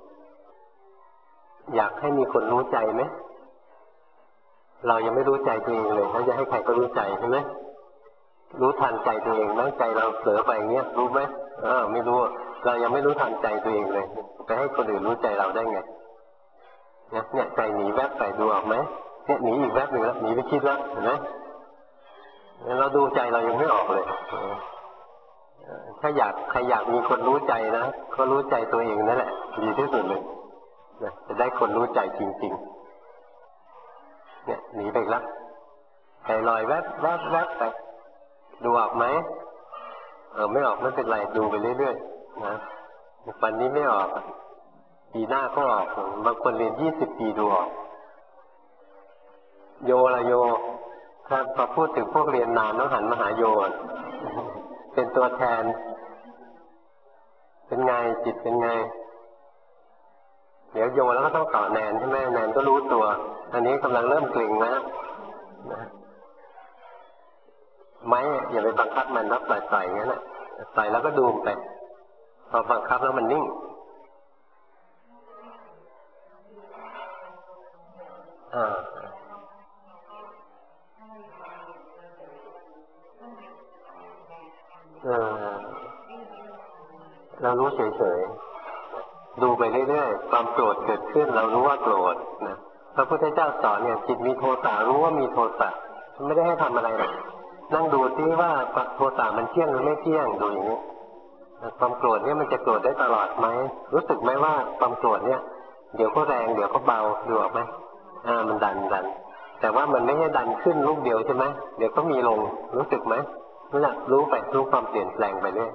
อยากให้มีคนรู้ใจไหมเรายังไม่รู้ใจตัวเองเลยเราจะให้ใครก็รู้ใจใช่ไหมรู้ทันใจตัวเองไหมใจเราเผลอไปเงี้ยรู้ไหมไม่รู้เรายังไม่รู้ทันใจตัวเองเลยไปให้คนอื่นรู้ใจเราได้ไงเนี่ยใจหนีแวบไปดูออกไหมเนี่ยหนีอีกแวบหนึ่งแล้วหนีไปคิดแล้วเห็นไหมเราดูใจเรายังไม่ออกเลยถ้าใครอยากมีคนรู้ใจนะก็รู้ใจตัวเองนั่นแหละดีที่สุดเลยจะได้คนรู้ใจจริงๆเนี่ยหนีไปแล้วใจลอยแวบแวบแวบไปดูออกไหมไม่ออกไม่เป็นไรดูไปเรื่อยๆนะวันนี้ไม่ออกปีหน้าก็ออกบางคนเรียน20 ปีดูออกโยละโยถ้าพอพูดถึงพวกเรียนนานต้องหันมาหาโยเป็นตัวแทนเป็นไงจิตเป็นไงเดี๋ยวโยแล้วก็ต้องต่อแนนใช่ไหมแนนก็รู้ตัวอันนี้กำลังเริ่มเกร็งแล้วไม้อย่าไปบังคับมันแล้วปล่อยๆงั้นแหละปล่อยแล้วก็ดูไปพอบังคับแล้วมันนิ่งเรารู้เฉยๆดูไปเรื่อยๆความโกรธเกิดขึ้นเรารู้ว่าโกรธนะพระพุทธเจ้าสอนเนี่ยจิตมีโทสะรู้ว่ามีโทสะไม่ได้ให้ทำอะไรหรอกนั่งดูที่ว่าโทสะมันเที่ยงหรือไม่เที่ยงดูอย่างนี้ความโกรธเนี่ยมันจะโกรธได้ตลอดไหมรู้สึกไหมว่าความโกรธเนี่ยเดี๋ยวก็แรงเดี๋ยวก็เบาดูออกไหมมันดันแต่ว่ามันไม่ใช่ดันขึ้นลูกเดียวใช่ไหมเดี๋ยวก็มีลงรู้สึกไหมนั่นแหละรู้ไปรู้ความเปลี่ยนแปลงไปเรื่อย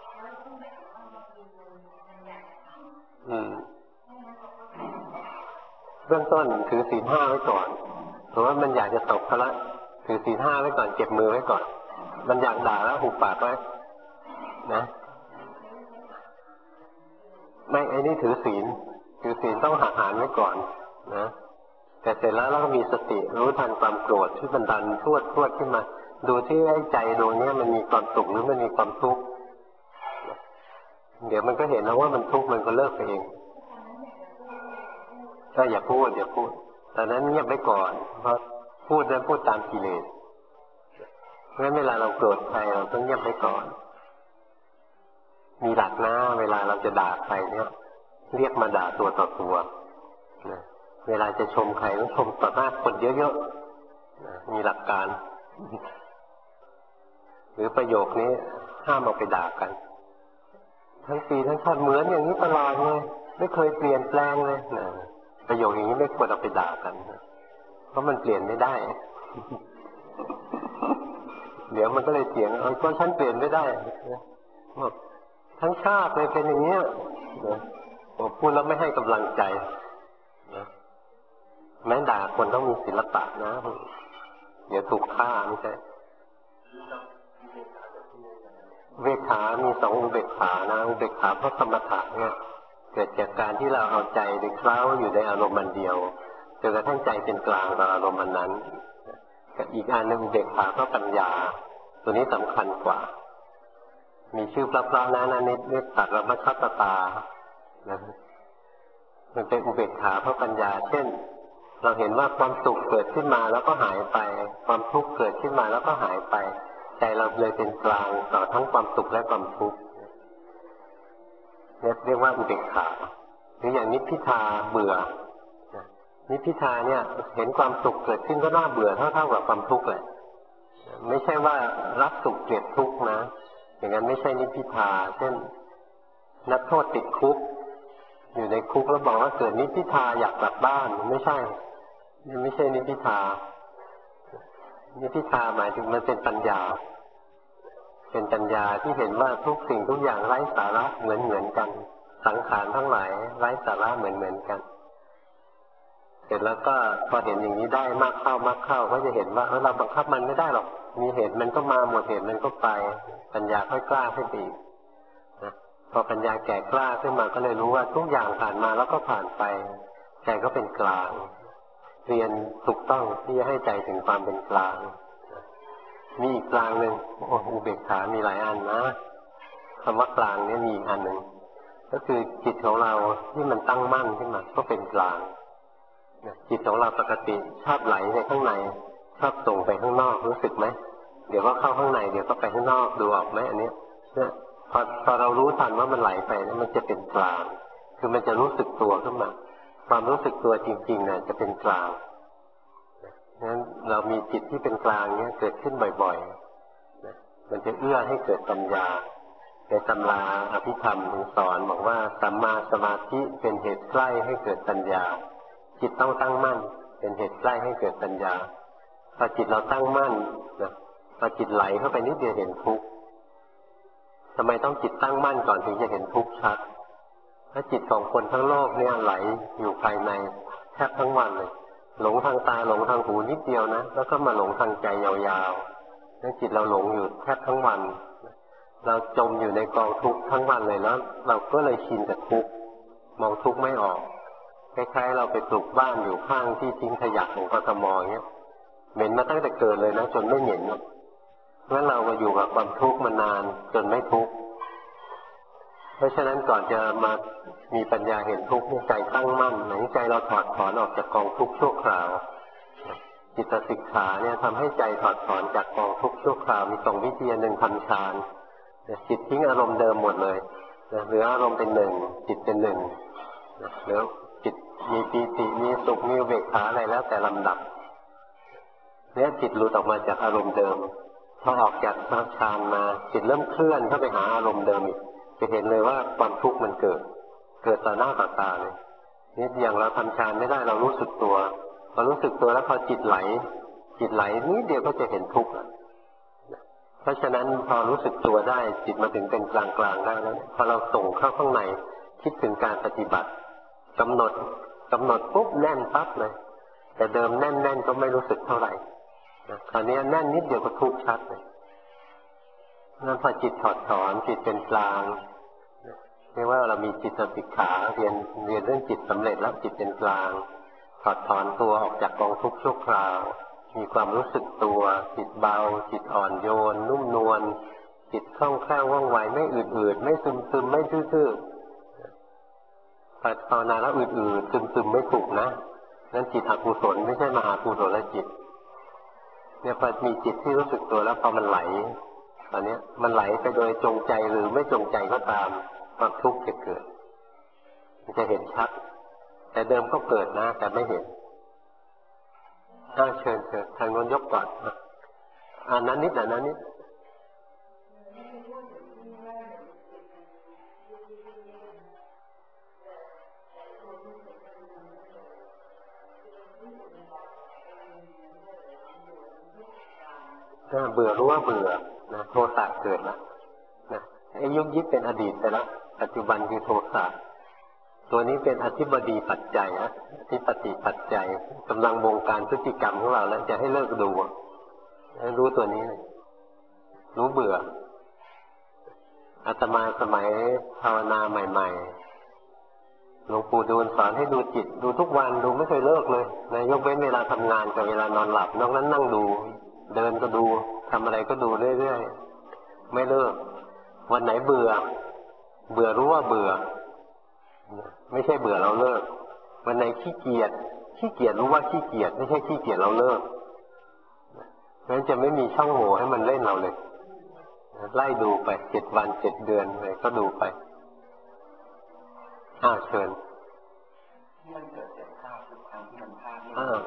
เบื้องต้นถือศีล 5ไว้ก่อนเพราะว่ามันอยากจะตกเขาละถือศีล 5ไว้ก่อนเก็บมือไว้ก่อนมันอยากด่าแล้วหุบปากไว้นะไม่ไอ้นี่ถือศีลต้องหักหานไว้ก่อนนะแต่เสร็จแล้วเราก็มีสติรู้ทันความโกรธที่มันดันพรวดขึ้นมาดูที่ไอ้ใจดวงนี้มันมีความสุขหรือมันมีความทุกข์เดี๋ยวมันก็เห็นแล้วว่ามันทุกข์มันก็เลิกไปเองก็อย่าพูดตอนนั้นเงียบไว้ก่อนเพราะพูดนั้นพูดตามกิเลสเพราะฉะนั้นเวลาเราโกรธใครเราต้องเงียบไว้ก่อนมีหลักนะเวลาเราจะด่าใครเนี่ยเรียกมาด่าตัวต่อตัวนะเวลาจะชมใครต้องชมต่อหน้าคนเยอะๆนะมีหลักการหรือประโยคนี้ห้ามเอาไปด่ากันทั้งปีทั้งชาติเหมือนอย่างนี้ตลอดเลยไม่เคยเปลี่ยนแปลงเลยนะประโยคอย่างนี้ไม่ควรเอาไปด่ากันนะเพราะมันเปลี่ยนไม่ได้เดี๋ยวมันก็เลยเถียงเพราะฉันเปลี่ยนไม่ได้ทั้งชาติเลยเป็นอย่างเงี้ยผมพูดแล้วไม่ให้กำลังใจแม้ด่าคนต้องมีศิลปะนะเดี๋ยวถูกฆ่าไม่ใช่เวขามี2 อุเบกขานะอุเบกขาเพราะสมถะเนี่ยเกิดจากการที่เราเอาใจไปเคล้าอยู่ในอารมณ์มันเดียวจนกระทั่งใจเป็นกลางต่ออารมณ์นั้นกับอีกอันหนึ่งอุเบกขาเพราะปัญญาตัวนี้สำคัญกว่ามีชื่อเพราะๆนะนิตัดระมัชชตตานะมันเป็นอุเบกขาเพราะปัญญาเช่นเราเห็นว่าความสุขเกิดขึ้นมาแล้วก็หายไปความทุกข์เกิดขึ้นมาแล้วก็หายไปใจเราเลยเป็นกลางต่อทั้งความสุขและความทุกข์เรียกว่าอุเบกขาหรืออย่างนิพพิทาเบื่อนิพพิทาเนี่ยเห็นความสุขเกิดขึ้นก็น่าเบื่อเท่ากับความทุกข์แหละไม่ใช่ว่ารักสุขเกลียดทุกข์นะอย่างนั้นไม่ใช่นิพพิทาเช่นนักโทษติดคุกอยู่ในคุกแล้วบอกว่าเกิดนิพพิทาอยากกลับบ้านไม่ใช่นิพพิทานิพพิทาหมายถึงมันเป็นปัญญาที่เห็นว่าทุกสิ่งทุกอย่างไร้สาระเหมือนกันสังขารทั้งหลายไร้สาระเหมือนกันเสร็จแล้วก็พอเห็นอย่างนี้ได้มากเข้าก็จะเห็นว่าเราบังคับมันไม่ได้หรอกมีเหตุมันก็มาหมดเหตุมันก็ไปปัญญาค่อยกล้าขึ้นอีกนะพอปัญญาแก่กล้าขึ้นมาก็เลยรู้ว่าทุกอย่างผ่านมาแล้วก็ผ่านไปใจก็เป็นกลางเรียนถูกต้องที่จะให้ใจถึงความเป็นกลางมีอีกกลางหนึ่งอุเบกขามีหลายอันนะคำว่ากลางนี่มีอีกอันหนึ่งก็ก็คือจิตของเราที่มันตั้งมั่นขึ้นมาก็เป็นกลางจิตของเราปกติชอบไหลในข้างในชอบส่งไปข้างนอกรู้สึกไหมเดี๋ยวก็เข้าข้างในเดี๋ยวก็ไปข้างนอกดูออกไหมอันนี้เนี่ยพอเรารู้ทันว่ามันไหลไปแล้วมันจะเป็นกลางคือมันจะรู้สึกตัวขึ้นมาความรู้สึกตัวจริงๆเนี่ยจะเป็นกลางนั้นเรามีจิตที่เป็นกลางเนี่ยเกิดขึ้นบ่อยๆมันจะเอื้อให้เกิดปัญญาในตำราอภิธรรมถึงสอนบอกว่าสัมมาสมาธิเป็นเหตุใกล้ให้เกิดปัญญาจิตต้องตั้งมั่นเป็นเหตุใกล้ให้เกิดปัญญาพอจิตเราตั้งมั่นนะพอจิตไหลเข้าไปนิดเดียวเห็นทุกข์ทำไมต้องจิตตั้งมั่นก่อนถึงจะเห็นทุกข์ชัดถ้าจิตของคนทั้งโลกเนี่ยไหลอยู่ภายในแทบทั้งวันเลยหลงทางตาหลงทางหูนิดเดียวนะแล้วก็มาหลงทางใจยาวๆนั่นจิตเราหลงอยู่แทบทั้งวันเราจมอยู่ในกองทุกข์ทั้งวันเลยแล้วเราก็เลยชินกับทุกข์มองทุกข์ไม่ออกคล้ายๆเราไปปลูกบ้านอยู่ข้างที่ทิ้งขยะของกทมอย่างเงี้ยเหม็นมาตั้งแต่เกิดเลยนะจนไม่เหม็นเพราะเราก็อยู่กับความทุกข์มานานจนไม่ทุกข์เพราะฉะนั้นก่อนจะมามีปัญญาเห็นทุกข์ใจตั้งมั่นหมายใจเราถอดถอนออกจากกองทุกข์ชั่วคราวจิตสิกขาเนี่ยทำให้ใจถอดถอนจากกองทุกข์ชั่วคราวมี2 วิธีหนึ่งทำฌานจิตทิ้งอารมณ์เดิมหมดเลยเหลืออารมณ์เป็นหนึ่งจิตเป็นหนึ่งเหลือจิตมีปีติมีสุขมีอุเบกขาอะไรแล้วแต่ลำดับเนี่ยจิตหลุดออกมาจากอารมณ์เดิมพอออกจากฌานมาจิตเริ่มเคลื่อนเข้าไปหาอารมณ์เดิมอีกจะเห็นเลยว่าความทุกข์มันเกิดต่อหน้าต่อตาเลยนี่อย่างเราทำฌานไม่ได้เรารู้สึกตัวพอรู้สึกตัวแล้วพอจิตไหลนิดเดียวก็จะเห็นทุกข์เพราะฉะนั้นพอรู้สึกตัวได้จิตมาถึงเป็นกลางๆได้แล้วพอเราส่งเข้าข้างในคิดถึงการปฏิบัติกำหนดปุ๊บแน่นปั๊บเลยแต่เดิมแน่นก็ไม่รู้สึกเท่าไหร่คราวนี้แน่นนิดเดียวก็ทุกข์ชัดเลยนั้นพอจิตถอดถอนจิตเป็นกลางเรียกว่าเรามีจิตสิกขาเรียนเรื่องจิตสำเร็จแล้วจิตเป็นกลางถอดถอนตัวออกจากกองทุกข์ชั่วคราวมีความรู้สึกตัวจิตเบาจิตอ่อนโยนนุ่มนวลจิตคล่องแคล่วว่องไวไม่อืดๆไม่ซึมๆไม่ทื่อๆภาวนาแล้วอืดๆซึมๆไม่ถูกนะนั่นจิตอกุศลไม่ใช่มหากุศลจิตเนี่ยพอมีจิตที่รู้สึกตัวแล้วพอมันไหลตอนนี้มันไหลไปโดยจงใจหรือไม่จงใจก็ตามความทุกข์จะเกิดมันจะเห็นชัดแต่เดิมก็เกิดนะแต่ไม่เห็นเชิญทางโน้นยกก่อนนั้นนิดนั้นนิดเบื่อรู้ว่าเบื่อนะโทสะเกิดแล้วนะไอ้ยุบยิบเป็นอดีตไปแล้วปัจจุบันคือโทสะตัวนี้เป็นอธิบดีปัจจัยนะอธิปติปัจจัยกำลังบงการพฤติกรรมของเราแล้วจะให้เลิกดูให้รู้ตัวนี้เลยรู้เบื่ออาตมาสมัยภาวนาใหม่ๆหลวงปู่ดูลสอนให้ดูจิตดูทุกวันดูไม่เคยเลิกเลยนะยกเว้นเวลาทำงานกับเวลานอนหลับนอกนั้นนั่งดูเดินก็ดูทำอะไรก็ดูเรื่อยๆไม่เลิกวันไหนเบื่อรู้ว่าเบื่อไม่ใช่เบื่อเราเลิกวันไหนขี้เกียจรู้ว่าขี้เกียจไม่ใช่ขี้เกียจเราเลิกงั้นจะไม่มีช่องโหว่ให้มันเล่นเราเลยไล่ดูไป7 วัน7 เดือนเลยก็ดูไปเชิญมันเกิดจากภาพทุกครั้งที่มันภาพ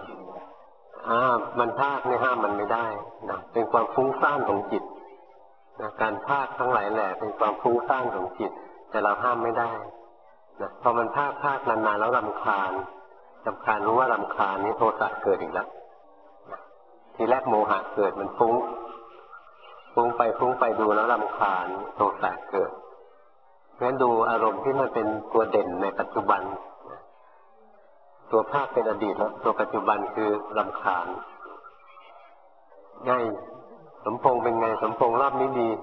มันภาคเนี่ยห้ามมันไม่ได้นะเป็นความฟุ้งซ่านของจิตนะการภาคทั้งหลายแหละเป็นความฟุ้งซ่านของจิตแต่เราห้ามไม่ได้นะพอมันภาคนานๆแล้วรำคาญรู้ว่ารำคาญนี่โทสะเกิดอีกแล้วนะทีแรกโมหะเกิดมันฟุ้งไปดูแล้วรำคาญโทสะเกิดงั้นดูอารมณ์ที่มันเป็นตัวเด่นในปัจจุบันตัวภาพเป็นอดีตแล้วตัวปัจจุบันคือรำคาญง่ายสมพงษ์เป็นไงสมพงษ์รอบนี้ดี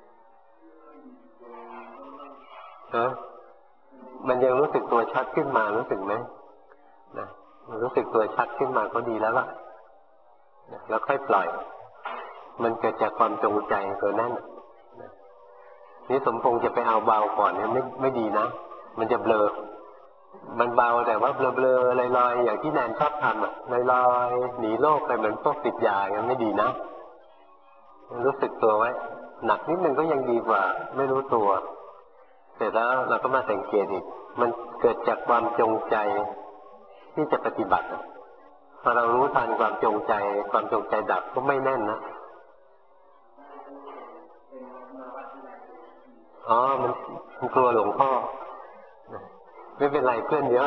มันยังรู้สึกตัวชัดขึ้นมารู้สึกไหมนะรู้สึกตัวชัดขึ้นมาก็ดีแล้วล่ะแล้วค่อยปล่อยมันเกิดจากความจงใจตัวนั้นนี่สมพงษ์จะไปเอาเบาก่อนเนี่ยไม่ดีนะมันจะเบลอมันเบาแต่ว่าเบลอๆลอยๆอย่างที่แนนชอบทำอ่ะลอยๆหนีโลกไปเหมือนพวกติดยาอย่างนั้นไม่ดีนะรู้สึกตัวไว้หนักนิดนึงก็ยังดีกว่าไม่รู้ตัวเสร็จแล้วเราก็มาสังเกตอีกมันเกิดจากความจงใจที่จะปฏิบัติพอเรารู้ทันความจงใจดับก็ไม่แน่นนะอ๋อมันกลัวหลวงพ่อไม่เป็นไรเพื่อนเยอะ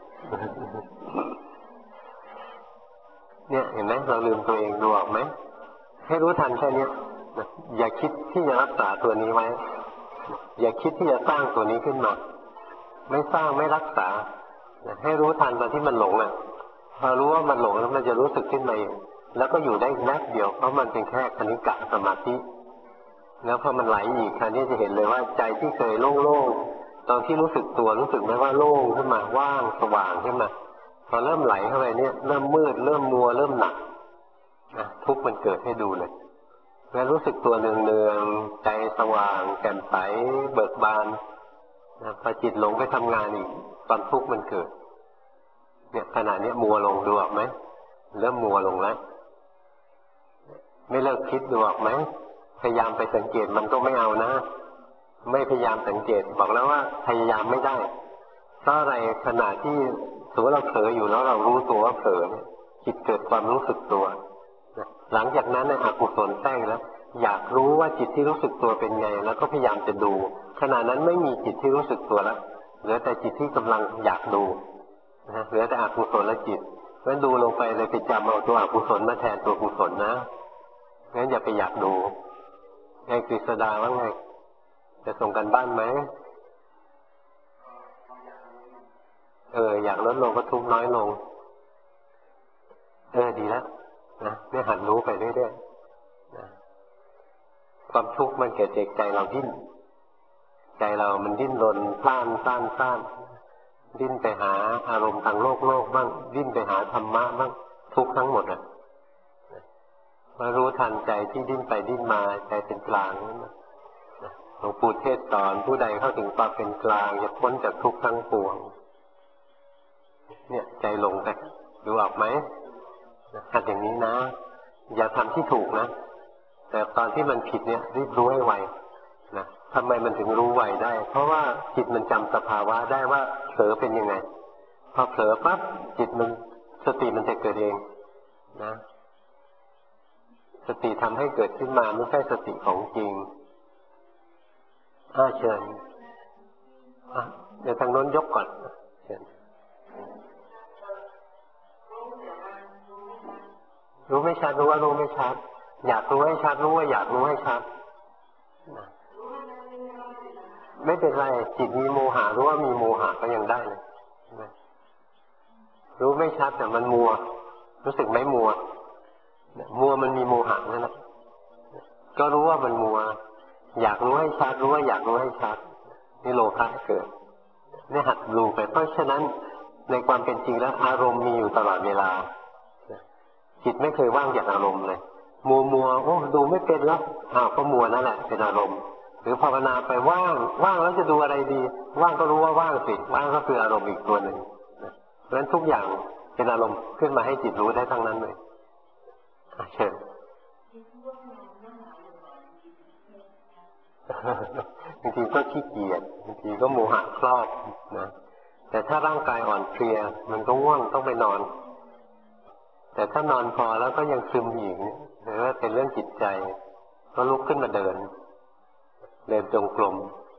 เนี่ยเห็นไหมเราลืมตัวเองดูออกไหมให้รู้ทันแค่นี้อย่าคิดที่จะรักษาตัวนี้ไว้อย่าคิดที่จะสร้างตัวนี้ขึ้นมาไม่สร้างไม่รักษาให้รู้ทันตอนที่มันหลงอ่ะพอรู้ว่ามันหลงแล้วมันจะรู้สึกขึ้นมาเองแล้วก็อยู่ได้แป๊บเดียวเพราะมันเป็นแค่คณิกะสมาธิแล้วพอมันไหลอีกคราวนี้จะเห็นเลยว่าใจที่เคยโล่งๆตอนที่รู้สึกตัวรู้สึกไหมว่าโล่งขึ้นมาว่างสว่างขึ้นมาพอเริ่มไหลเข้าไปเนี่ยเริ่มมืดเริ่มมัวเริ่มหนักทุกข์มันเกิดให้ดูเลยแล้วรู้สึกตัวเนืองๆใจสว่างแจ่มใสเบิกบานพอจิตหลงไปทำงานอีกความทุกข์มันเกิดเนี่ยขณะนี้มัวลงดูออกไหมเริ่มมัวลงแล้วไม่เลิกคิดดูออกไหมพยายามไปสังเกตมันก็ไม่เอานะไม่พยายามสังเกตบอกแล้วว่าพยายามไม่ได้เพราะอะไรขณะที่สมมติเราเผลออยู่แล้วเรารู้ตัวว่าเผลอจิตเกิดความรู้สึกตัวหลังจากนั้นอกุศลแทรกแล้วอยากรู้ว่าจิตที่รู้สึกตัวเป็นไงแล้วก็พยายามจะดูขณะนั้นไม่มีจิตที่รู้สึกตัวแล้วเหลือแต่จิตที่กำลังอยากดูเหลือแต่อกุศลและจิตเพราะฉะนั้นดูลงไปเลยไปจำเอาตัวอกุศลมาแทนตัวกุศลนะงั้นอย่าไปอยากดูไงกฤษดาว่าไงจะส่งกันบ้านไหมอยากลดลงก็ทุกข์น้อยลงดีแล้วนะเนี่ยหัดรู้ไปเรื่อยๆนะความทุกข์มันเกิดจากใจเราดิ้นใจเรามันดิ้นรนต้านดิ้นไปหาอารมณ์ทางโลกบ้างดิ้นไปหาธรรมะบ้างทุกข์ทั้งหมดมารู้ทันใจที่ดิ้นไปดิ้นมาใจเป็นกลางหลวงปู่เทศสอนผู้ใดเข้าถึงความเป็นกลางจะพ้นจากทุกข์ทั้งปวงเนี่ยใจลงไปดูออกไหมหัดอย่างนี้นะอย่าทำที่ถูกนะแต่ตอนที่มันผิดเนี่ยรีบรู้ให้ไวนะทำไมมันถึงรู้ไวได้เพราะว่าจิตมันจำสภาวะได้ว่าเผลอเป็นยังไงพอเผลอปั๊บจิตมันสติมันจะเกิดเองนะสติทำให้เกิดขึ้นมาไม่ใช่สติของจริงเชิญเดี๋ยวทางโน้นยกก่อนเชิญรู้ไม่ชัดรู้ว่ารู้ไม่ชัดอยากรู้ให้ชัดรู้ว่าอยากรู้ให้ชัดไม่เป็นไรจิตมีโมหะรู้ว่ามีโมหะก็ยังได้เลยรู้ไม่ชัดแต่มันมัวรู้สึกไหมมัวมันมีโมหะนั่นแหละก็รู้ว่ามันมัวอยากรู้ให้ชัดรู้ว่าอยากรู้ให้ชัดนี่โลภะเกิดนี่หัดรู้ไปเพราะฉะนั้นในความเป็นจริงแล้วอารมณ์มีอยู่ตลอดเวลาจิตไม่เคยว่างจากอารมณ์เลยมัวโอ้ดูไม่เป็นแล้วก็มัวนั่นแหละเป็นอารมณ์หรือภาวนาไปว่างแล้วจะดูอะไรดีว่างก็รู้ว่าว่างสิว่างก็คืออารมณ์อีกตัวหนึ่งเพราะฉะนั้นทุกอย่างเป็นอารมณ์ขึ้นมาให้จิตรู้ได้ทั้งนั้นเลยเชิญบางทีก็ขี้เกียจบางทีก็โมหะครอบนะแต่ถ้าร่างกายอ่อนเพลียมันก็ง่วงต้องไปนอนแต่ถ้านอนพอแล้วก็ยังซึมอีกหรือว่าเป็นเรื่องจิตใจก็ลุกขึ้นมาเดินจงกรม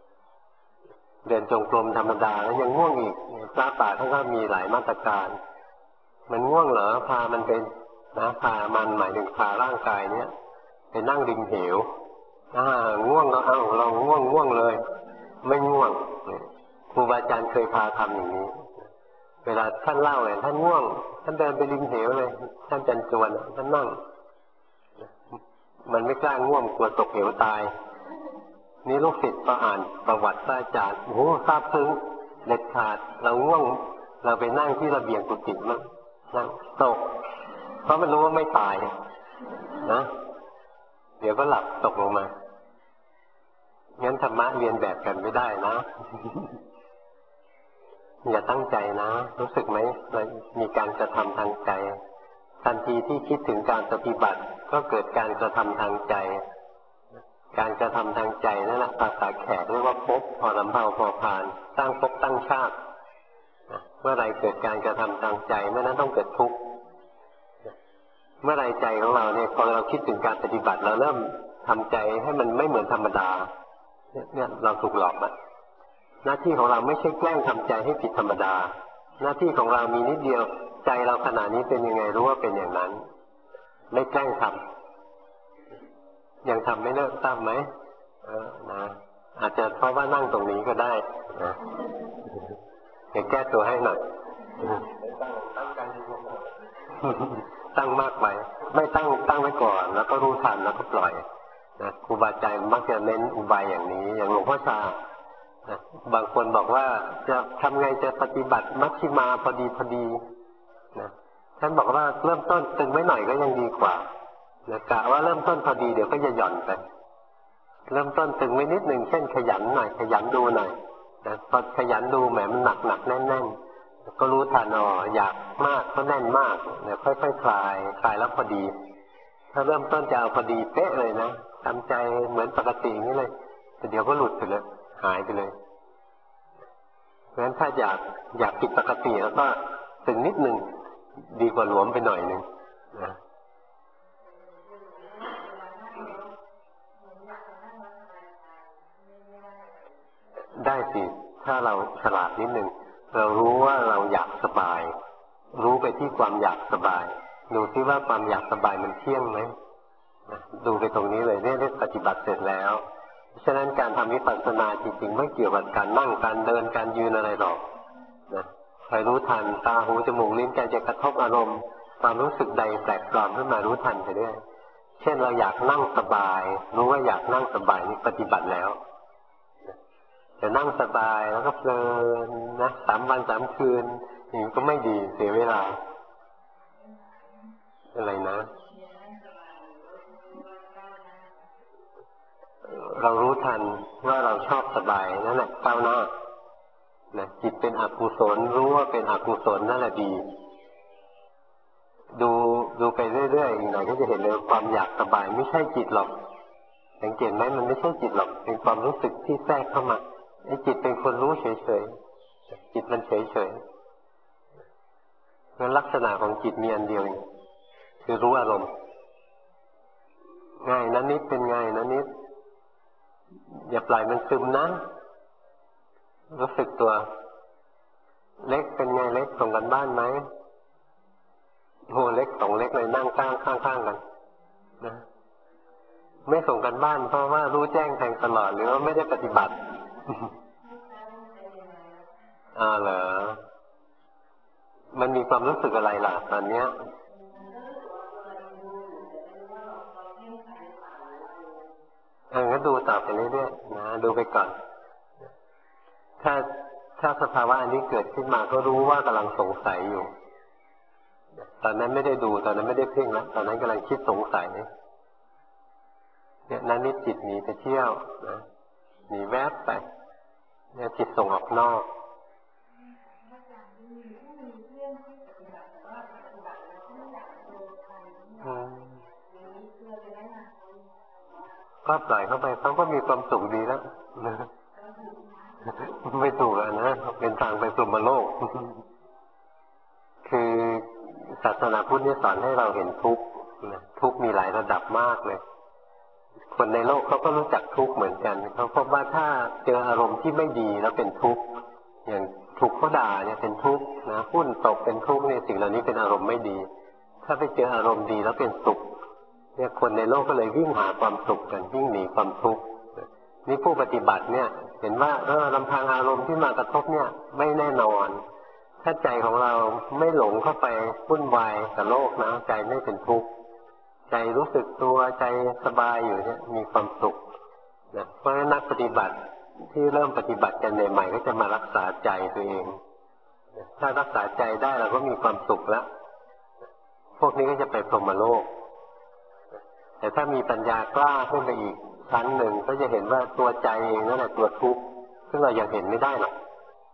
ธรรมดาแล้วยังง่วงอีกพระป่าท่านก็มีหลายมาตรการมันง่วงเหรอพามันเป็นนะพามันหมายถึงพาร่างกายเนี้ยไปนั่งริมเหวง่วงก็ลองง่วงเลยไม่ง่วงครูบาอาจารย์เคยพาทำอย่างนี้เวลาท่านเล่าเลยท่านง่วงท่านเดินไปริมเหวเลยท่านจันจวนท่านนั่งมันไม่กล้าง่วงกลัวตกเหวตายนี่ลูกศิษย์ก็อ่านประวัติพระอาจารย์โอ้โหซาบซึ้งเด็ดขาดเราง่วงเราไปนั่งที่ระเบียงกุฏิมั่งนั่งตกเพราะมันรู้ว่าไม่ตายนะเดี๋ยวก็หลับตกลงมางั้นธรรมะเรียนแบบกันไม่ได้นะอย่าตั้งใจนะรู้สึกไหมมีการกระทำทางใจทันทีที่คิดถึงการปฏิบัติก็เกิดการกระทำทางใจการกระทำทางใจนั่นแหละภาษาแขกเรียกว่าภพพอลำเภาพอพานสร้างภพตั้งชาติเมื่อไรเกิดการกระทำทางใจเมื่อนั้นต้องเกิดทุกข์เมื่อไรใจของเราเนี่ยพอเราคิดถึงการปฏิบัติเราเริ่มทำใจให้มันไม่เหมือนธรรมดาเนี่ยเราถูกหลอกนะหน้าที่ของเราไม่ใช่แกล้งทำใจให้ผิดธรรมดาหน้าที่ของเรามีนิดเดียวใจเราขณะนี้เป็นยังไงรู้ว่าเป็นอย่างนั้นไม่แกล้งทำยังทำไม่เลิกทราบไหมนะอาจจะเพราะว่านั่งตรงนี้ก็ได้นะเดี๋ยวแก้ตัวให้หน่อยตั้งมากไปไม่ตั้งไว้ก่อนแล้วก็รู้ทันแล้วก็ปล่อยนะครูบาอาจารย์มักจะเน้นอุบายอย่างนี้อย่างหลวงพ่อชานะบางคนบอกว่าจะทำไงจะปฏิบัติมัชฌิมาพอดีนะท่านบอกว่าเริ่มต้นตึงไว้หน่อยก็ยังดีกว่านะกะว่าเริ่มต้นพอดีเดี๋ยวก็จะหย่อนไปเริ่มต้นตึงไว้นิดหนึ่งเช่นขยันหน่อยขยันดูหน่อยนะพอขยันดูแหมมันหนักแน่นก็รู้ทันอยากมากก็แน่นมากเนี่ยค่อยๆคลายแล้วพอดีถ้าเริ่มต้นจะเอาพอดีเป๊ะเลยนะทำใจเหมือนปกตินี่เลยแต่เดี๋ยวก็หลุดไปเลยหายไปเลยเพราะฉะนั้นถ้าอยากผิดปกติแล้วก็ตึงนิดหนึ่งดีกว่าหลวมไปหน่อยหนึ่งนะได้สิถ้าเราฉลาดนิดหนึ่งเรารู้ว่าเราอยากสบายรู้ไปที่ความอยากสบายดูซิว่าความอยากสบายมันเที่ยงไหมดูไปตรงนี้เลยเนี่ยได้ปฏิบัติเสร็จแล้วฉะนั้นการทำวิปัสสนาจริงๆไม่เกี่ยวกับการนั่งการเดินการยืนอะไรหรอกนะคอยรู้ทันตาหูจมูกลิ้นกายจะกระทบอารมณ์ความรู้สึกใดแปลกปลอมขึ้นมารู้ทันไปด้วยเช่นเราอยากนั่งสบายรู้ว่าอยากนั่งสบายนี่ปฏิบัติแล้วจะนั่งสบายแล้วก็เพลินนะ3 วัน 3 คืนนี่ก็ไม่ดีเสียเวลาอะไรนะเรารู้ทันว่าเราชอบสบายนั่นแหละก้าวหน้านะจิตเป็นอกุศลรู้ว่าเป็นอกุศลนั่นแหละดีดูไปเรื่อยๆอีกหน่อยก็จะเห็นเลยความอยากสบายไม่ใช่จิตหรอกสังเกตไหมมันไม่ใช่จิตหรอกเป็นความรู้สึกที่แทรกเข้ามาไอ้จิตเป็นคนรู้เฉยๆจิตมันเฉยๆงั้นลักษณะของจิตมีอันเดียวคือรู้อารมณ์ง่ายนั้นนิดเป็นง่ายนั้นนิดอย่าปล่อยมันซึมนะรู้สึกตัวเล็กเป็นไงเล็กส่งกันบ้านไหมโหเล็ก2 เล็กเลยนั่งข้างกันนะไม่ส่งกันบ้านเพราะว่ารู้แจ้งแทงตลอดหรือว่าไม่ได้ปฏิบัติเหรอมันมีความรู้สึกอะไรล่ะตอนเนี้ยงั้นดูต่อไปเรื่อยๆนะดูไปก่อนถ้าสภาวะอันนี้เกิดขึ้นมาก็รู้ว่ากำลังสงสัยอยู่ตอนนั้นไม่ได้ดูตอนนั้นไม่ได้เพ่งนะตอนนั้นกำลังคิดสงสัยเนี่ยนั้นนี่จิตหนีไปเที่ยวนะหนีแวบไปเนี่ยจิตส่งออกนอกก็ปล่อยเข้าไปเขาก็มีความสุขดีแล้วไม่ถูกนะเป็นทางไปพรหมโลกคือศาสนาพุทธนี่สอนให้เราเห็นทุกข์ทุกข์มีหลายระดับมากเลยคนในโลกเขาก็รู้จักทุกข์เหมือนกันเขาพบว่าถ้าเจออารมณ์ที่ไม่ดีแล้วเป็นทุกข์อย่างถูกเขาด่าเนี่ยเป็นทุกข์นะหุ้นตกเป็นทุกข์เนี่ยสิ่งเหล่านี้เป็นอารมณ์ไม่ดีถ้าไปเจออารมณ์ดีแล้วเป็นสุขเนี่ยคนในโลกก็เลยวิ่งหาความสุขกันวิ่งหนีความทุกข์นี่ผู้ปฏิบัติเนี่ยเห็นว่าลำพังอารมณ์ที่มากระทบเนี่ยไม่แน่นอนถ้าใจของเราไม่หลงเข้าไปวุ่นวายกับโลกนะใจไม่เป็นทุกข์ใจรู้สึกตัวใจสบายอยู่เนี่ยมีความสุขนะเพราะฉะนั้นนักปฏิบัติที่เริ่มปฏิบัติกันใหม่ๆก็จะมารักษาใจตัวเองถ้ารักษาใจได้เราก็มีความสุขแล้วพวกนี้ก็จะไปพรหมโลกแต่ถ้ามีปัญญากล้าขึ้นไปอีกชั้นหนึ่งก็จะเห็นว่าตัวใจเองนั่นแหละตัวทุกข์ซึ่งเรายังเห็นไม่ได้หรอก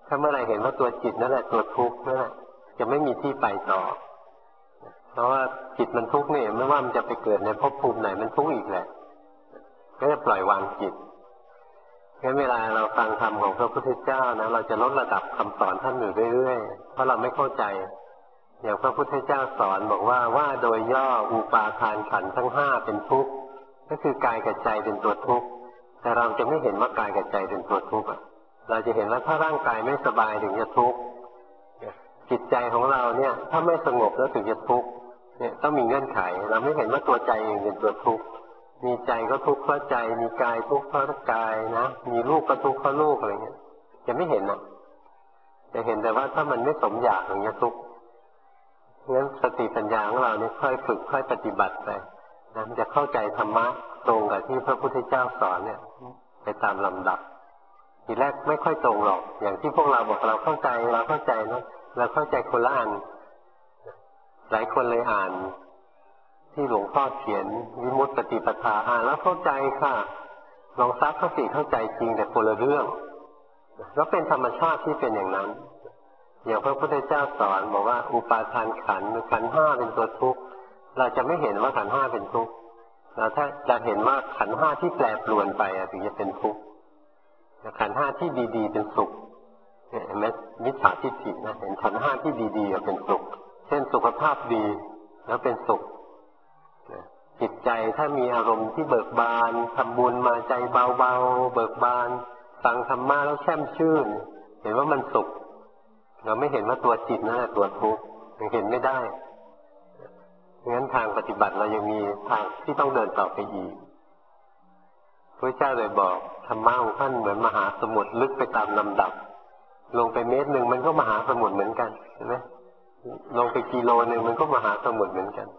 ถ้าเมื่อไรเห็นว่าตัวจิตนั่นแหละตัวทุกข์นั่นแหละจะไม่มีที่ไปต่อเพราะว่าจิตมันทุกข์เนี่ยไม่ว่ามันจะไปเกิดในภพภูมิไหนมันทุกข์อีกแหละก็จะปล่อยวางจิตงั้นเวลาเราฟังธรรมของพระพุทธเจ้านะเราจะลดระดับคำสอนท่านอยู่เรื่อยๆเพราะเราไม่เข้าใจอย่างพระพุทธเจ้าสอนบอกว่าโดยย่ออุปาทานขันธ์ทั้งห้าเป็นทุกข์ก็คือกายกับใจเป็นตัวทุกข์แต่เราจะไม่เห็นว่ากายกับใจเป็นตัวทุกข์เราจะเห็นว่าถ้าร่างกายไม่สบายถึงจะทุกข์จิตใจของเราเนี่ยถ้าไม่สงบแล้วถึงจะทุกข์เนี่ยต้องมีเงื่อนไขเราไม่เห็นว่าตัวใจเองเป็นตัวทุกข์มีใจก็ทุกข์เพราะใจมีกายทุกข์เพราะกายนะมีลูกก็ทุกข์เพราะลูกอะไรเงี้ยจะไม่เห็นนะจะเห็นแต่ว่าถ้ามันไม่สมอยากอย่างเงี้ยทุกข์งั้นสติปัญญาของเราเนี่ยค่อยฝึกค่อยปฏิบัติไปนะมันจะเข้าใจธรรมะตรงกับที่พระพุทธเจ้าสอนเนี่ยไปตามลำดับทีแรกไม่ค่อยตรงหรอกอย่างที่พวกเราบอกเราเข้าใจนะเราเข้าใจคนละอันหลายคนเลยอ่านที่หลวงพ่อเขียนวิมุตติปฏิปทาอ่านแล้วเข้าใจค่ะลองซักเข้าใจจริงแต่คนละเรื่องแล้วเป็นธรรมชาติที่เป็นอย่างนั้นอย่างพระพุทธเจ้าสอนบอกว่าอุปาทานขันธ์ขันธ์ห้าเป็นตัวทุกข์เราจะไม่เห็นว่าขันธ์ห้าเป็นทุกข์เราถ้าจะเห็นว่าขันธ์ห้าที่แปรปรวนไปถึงจะเป็นทุกข์ขันธ์ห้าที่ดีๆเป็นสุขเห็นไหมมิจฉาทิฏฐินะเห็นขันธ์ห้าที่ดีๆเป็นสุขเช่นสุขภาพดีแล้วเป็นสุขจิตใจถ้ามีอารมณ์ที่เบิกบานทำบุญมาใจเบาๆเบิกบานฟังธรรมะแล้วแช่มชื่นเห็นว่ามันสุขเราไม่เห็นว่าตัวจิตนั่นแหละตัวทุกข์ยังเห็นไม่ได้งั้นทางปฏิบัติเรายังมีทางที่ต้องเดินต่อไปอีกพระเจ้าเลยบอกธรรมะของท่านเหมือนมหาสมุทรลึกไปตามลำดับลงไปเมตรหนึ่งมันก็มหาสมุทรเหมือนกันเห็นไหมลงไปกิโลหนึ่งมันก็มหาสมุทรเหมือนกัน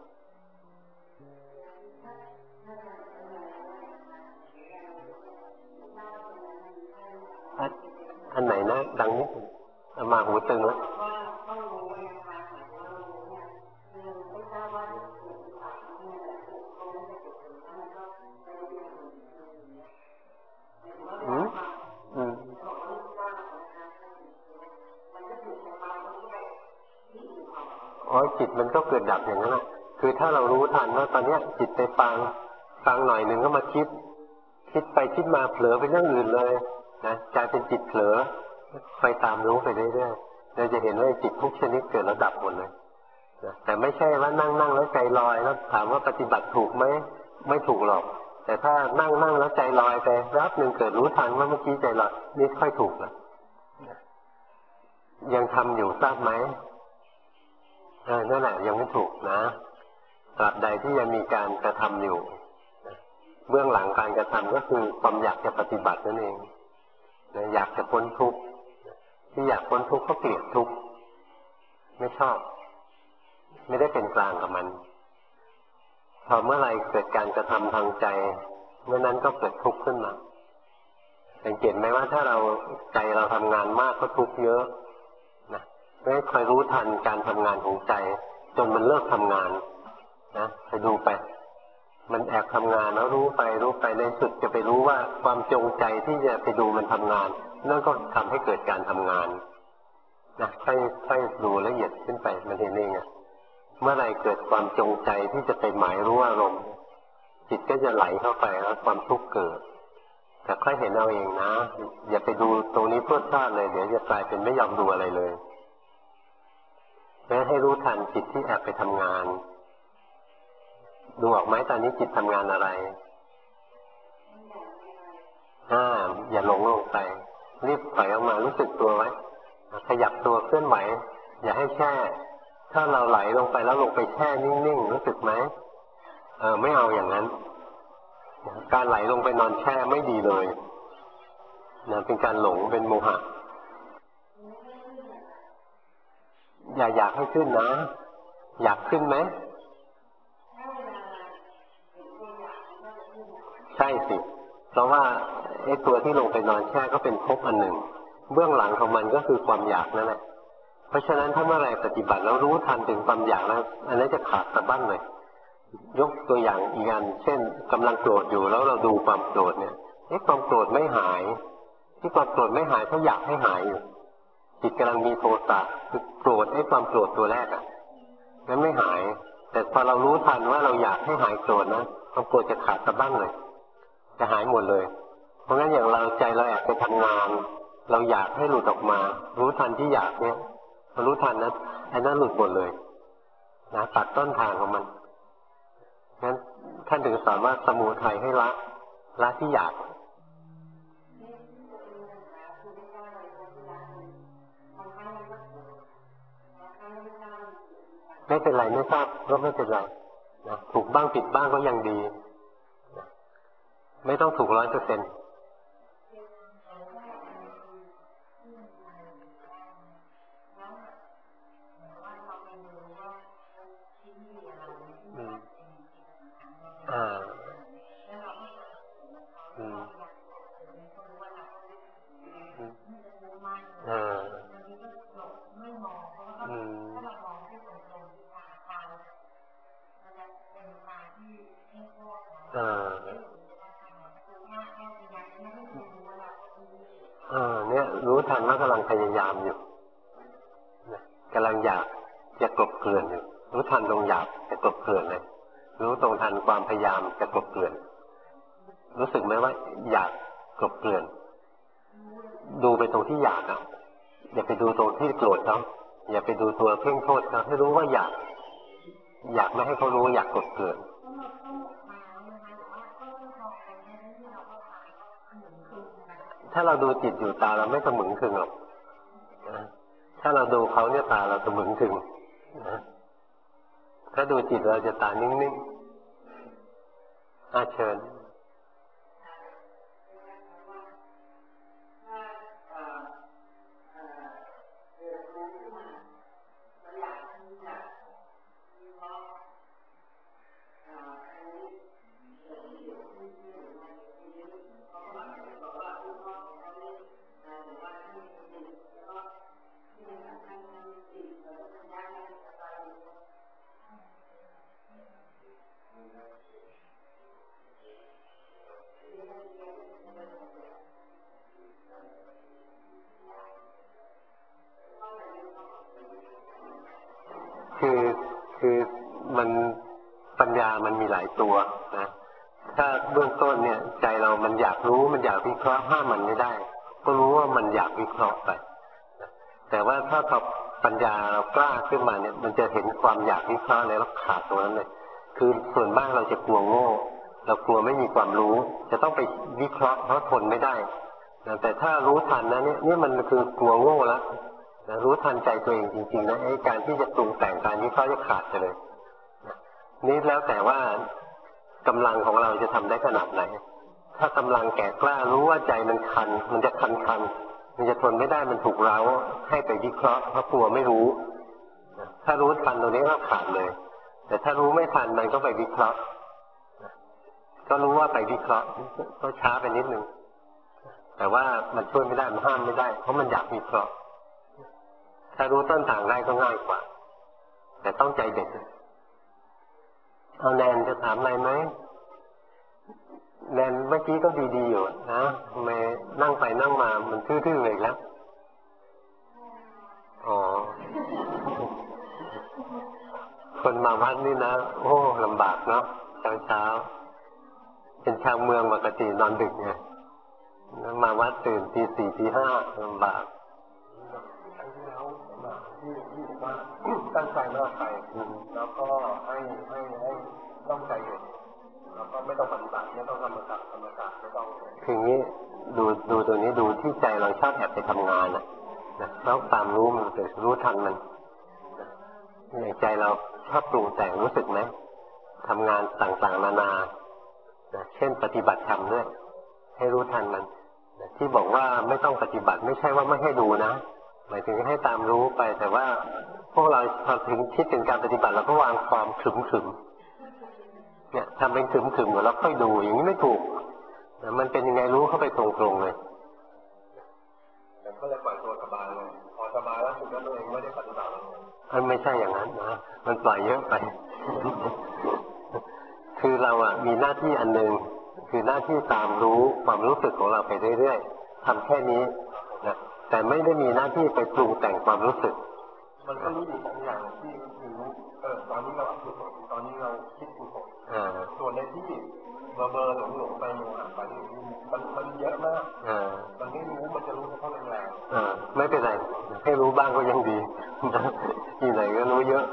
อันไหนนะดังนิดมาหูตึงแล้วจิตมันก็เกิดดับอย่างนั้นแหละคือถ้าเรารู้ทันว่าตอนนี้จิตไปฟังหน่อยหนึ่งก็มาคิดไปคิดมาเผลอไปเรื่องอื่นเลยนะกลายเป็นจิตเผลอไปตามรู้ไปเรื่อยๆเราจะเห็นว่าจิตทุกชนิดเกิดแล้วดับหมดเลยนะแต่ไม่ใช่ว่านั่งแล้วใจลอยแล้วถามว่าปฏิบัติถูกไหมไม่ถูกหรอกแต่ถ้านั่งแล้วใจลอยไปรับหนึ่งเกิดรู้ทันว่าเมื่อกี้ใจลอยนี่ค่อยถูกแล้วยังทำอยู่ทราบไหมนั่นแหละยังไม่ถูกนะตราบใดที่ยังมีการกระทำอยู่เบื้องหลังการกระทำก็คือความอยากจะปฏิบัตินั่นเองอยากจะพ้นทุกข์ที่อยากพ้นทุกข์ก็เกลียดทุกข์ไม่ชอบไม่ได้เป็นกลางกับมันพอเมื่อไรเกิดการกระทำทางใจเมื่อนั้นก็เกิดทุกข์ขึ้นมาสังเกตไหมว่าถ้าเราใจเราทำงานมากก็ทุกข์เยอะนะไม่คอยรู้ทันการทำงานของใจจนมันเลิกทำงานนะไปดูไปมันแอบทำงานแล้วรู้ไปในสุดจะไปรู้ว่าความจงใจที่จะไปดูมันทำงานนั่นก็ทำให้เกิดการทำงานนะค่อยดูละเอียดขึ้นไปมันเห็นเองเมื่อไรเกิดความจงใจที่จะไปหมายรู้อารมณ์จิตก็จะไหลเข้าไปแล้วความทุกข์เกิดแต่ค่อยเห็นเอาเองนะอย่าไปดูตรงนี้พรวดพลาดเลยเดี๋ยวจะกลายเป็นไม่ยอมดูอะไรเลยให้รู้ทันจิตที่แอบไปทำงานดูออกไหมตอนนี้จิตทำงานอะไรอย่าหลงลงไปรีบถอยออกมารู้สึกตัวไว้ขยับตัวเคลื่อนไหวอย่าให้แช่ถ้าเราไหลลงไปแล้วลงไปแช่นิ่งๆรู้สึกไหมไม่เอาอย่างนั้นการไหลลงไปนอนแช่ไม่ดีเลยนะเป็นการหลงเป็นโมหะอยากให้ขึ้นนะอยากขึ้นไหมใช่สิเพราะว่าไอ้ตัวที่ลงไปนอนแช่ก็เป็นภพอันหนึ่งเบื้องหลังของมันก็คือความอยากนั่นแหละเพราะฉะนั้นถ้าเมื่อไรปฏิบัติแล้วรู้ทันถึงความอยากแล้วอันนั้นจะขาดสะบั้นเลยยกตัวอย่างอีกอันเช่นกำลังโกรธอยู่แล้วเราดูความโกรธเนี่ยความโกรธไม่หายที่ความโกรธไม่หายเพราะอยากให้หายอยู่จิตกำลังมีโทสะคือโกรธไอ้ความโกรธตัวแรกนั้นไม่หายแต่พอเรารู้ทันว่าเราอยากให้หายโกรธนะความโกรธจะขาดสะบั้งเลยจะหายหมดเลยเพราะงั้นอย่างเราใจเราแอบไปทำงานเราอยากให้หลุดออกมารู้ทันที่อยากเนี่ยพอรู้ทันนะไอ้นั้นหลุดหมดเลยนะตัดต้นทางของมันงั้นท่านถึงสอนว่าสมุทัยให้ละที่อยากไม่เป็นไรไม่ทราบก็ไม่เป็นไรนะถูกบ้างผิดบ้างก็ยังดีนะไม่ต้องถูก100%เนี่ยรู้ทันว่ากำลังพยายามอยู่กำลังอยากจะกลบเกลื่อนอยู่รู้ทันตรงอยากจะกลบเกลื่อนเลยรู้ตรงทันความพยายามจะกลบเกลื่อนรู้สึกไหมว่าอยากกลบเกลื่อนดูไปตรงที่อยากอย่าไปดูตรงที่โกรธเขาอย่าไปดูตัวเพ่งโทษเขาให้รู้ว่าอยากไม่ให้เขารู้อยากกลบเกลื่อนถ้าเราดูจิตอยู่ตาเราไม่สมึงคึงหรอกถ้าเราดูเขาเนี่ยตาเราสมึงคึงถ้าดูจิตเราจะตานิ่งๆเชิญคือมันปัญญามันมีหลายตัวนะถ้าเบื้องต้นเนี่ยใจเรามันอยากรู้มันอยากวิเคราะห์ห้ามมันไม่ได้ก็รู้ว่ามันอยากวิเคราะห์ไปแต่ว่าถ้าปัญญาเรากล้าขึ้นมาเนี่ยมันจะเห็นความอยากวิเคราะห์เลยแล้วขาดตรงนั้นเลยคือส่วนมากเราจะกลัวโง่เรากลัวไม่มีความรู้จะต้องไปวิเคราะห์เพราะทนไม่ได้แต่ถ้ารู้ทันนะเนี่ยมันคือกลัวโง่แล้วรู้ทันใจตัวเองจริงๆนะไอ้การที่จะปรุงแต่งการวิเคราะห์จะขาดไปเลยนี่แล้วแต่ว่ากำลังของเราจะทำได้ขนาดไหนถ้ากำลังแก่กล้ารู้ว่าใจมันคันมันจะคันมันจะทนไม่ได้มันถูกเร้าให้ไปวิเคราะห์เพราะกลัวไม่รู้ถ้ารู้ทันตรงนี้ก็ขาดเลยแต่ถ้ารู้ไม่ทันมันก็ไปวิเคราะห์ก็รู้ว่าไปวิเคราะห์ก็ช้าไปนิดนึงแต่ว่ามันช่วยไม่ได้มันห้ามไม่ได้เพราะมันอยากวิเคราะห์ถ้ารู้ต้นทางได้ก็ง่ายกว่าแต่ต้องใจเด็ดเอาแนนจะถามอะไรไหมแนนเมื่อกี้ก็ดีๆอยู่นะทำไมนั่งไปนั่งมามันทื่อๆเลยแล้วอ๋อคนมาวัดนี่นะโอ้ลำบากเนาะเช้าเป็นชาวเมืองปกตินอนดึกไงมาวัดตื่นตี 4 ตี 5ลำบากตั้งใจมากไปแล้วก็ให้ต้องใจเย็นแล้วก็ไม่ต้องปฏิบัติไม่ต้องกรรมฐานไม่ต้องคืองี้ดูตัวนี้ดูที่ใจเราชอบแอบไปทำงานนะแล้วตามรู้มันจะรู้ทันมันอย่างใจเราชอบปรุงแต่งรู้สึกไหมทำงานต่างๆนานาเช่นปฏิบัติธรรมด้วยให้รู้ทันมันที่บอกว่าไม่ต้องปฏิบัติไม่ใช่ว่าไม่ให้ดูนะหมายถึงให้ตามรู้ไปแต่ว่าพวกเราพอถึงคิดถึงการปฏิบัติเราก็วางความขึมเนี่ยทำเป็นขึมแล้วค่อยดูอย่างนี้ไม่ถูกมันเป็นยังไงรู้เข้าไปตรงๆเลยก็เลยปล่อยตัวสบายเลยพอสบายแล้วถึงตัวเองไม่ได้ปฏิบัติไม่ใช่อย่างนั้นนะมันปล่อยเยอะไป คือเรามีหน้าที่อันหนึ่งคือหน้าที่ตามรู้ความรู้สึกของเราไปเรื่อยๆทำแค่นี้นะแต่ไม่ได้มีหน้าที่ไปปรุงแต่งความรู้สึกมันก็รู้อยู่สองอย่างที่คือรู้ตอนนี้เราอกุศลตอนนี้เราคิดกุศลส่วนในที่เบอร์หลงไปไปมันเยอะมากมันไม่รู้มันจะรู้เฉพาะแรงๆไม่เป็นไรให้รู้บ้างก็ยังดีที่ไหนก็รู้เยอะ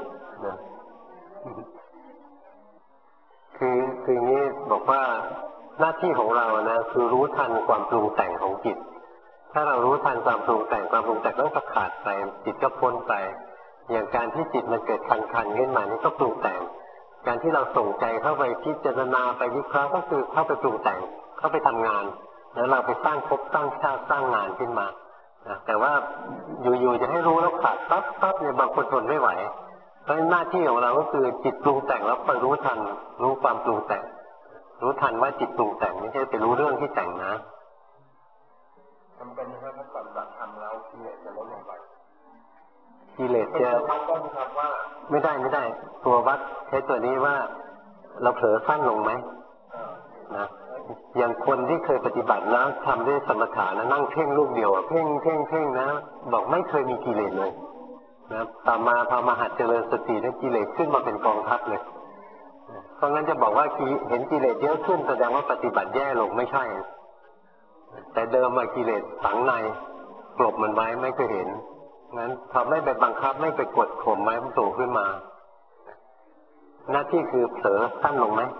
คืออย่างนี้บอกว่าหน้าที่ของเรานะคือรู้ทันความปรุงแต่งของจิตถ้าเรารู้ทันความปรุงแต่งก็ขาดไปจิตก็พ้นไปอย่างการที่จิตมันเกิดคันขึ้นมานี่ก็ปรุงแต่งการที่เราส่งใจเข้าไปพิจารณาไปวิเคราะห์ก็คือเข้าไปปรุงแต่งเข้าไปทำงานแล้วเราไปสร้างภพสร้างชาติสร้างงานขึ้นมาแต่ว่าอยู่ๆจะให้รู้แล้วขาดปั๊บเนี่ยบางคนทนไม่ไหวเพราะหน้าที่ของเราก็คือจิตปรุงแต่งแล้วคอยรู้ทันรู้ความปรุงแต่งรู้ทันว่าจิตปรุงแต่งไม่ใช่ไปรู้เรื่องที่แต่งนะทำเป็นนะครับถ้าปฏิบัติทำแล้วกิเลสจะลดลงไปกิเลสจะไม่ได้ตัววัดใช้ตัวนี้ว่าเราเผลอสั้นลงไหมนะอย่างคนที่เคยปฏิบัติแล้วทำด้วยสมถะนะนั่งเพ่งลูกเดียวเพ่งนะบอกไม่เคยมีกิเลสเลยนะต่อมาพอมาหัดเจริญสติแล้วกิเลสขึ้นมาเป็นกองทัพเลยเพราะงั้นจะบอกว่าเห็นกิเลสเยอะขึ้นแสดงว่าปฏิบัติแย่ลงไม่ใช่แต่เดิมมากิเลสฝังในกลบมันไว้ไม่เคยเห็นงั้นพอไม่ไปบังคับไม่ไปกดข่มไว้มันสูงขึ้นมาหน้าที่คือเผลอสั้นลงไหม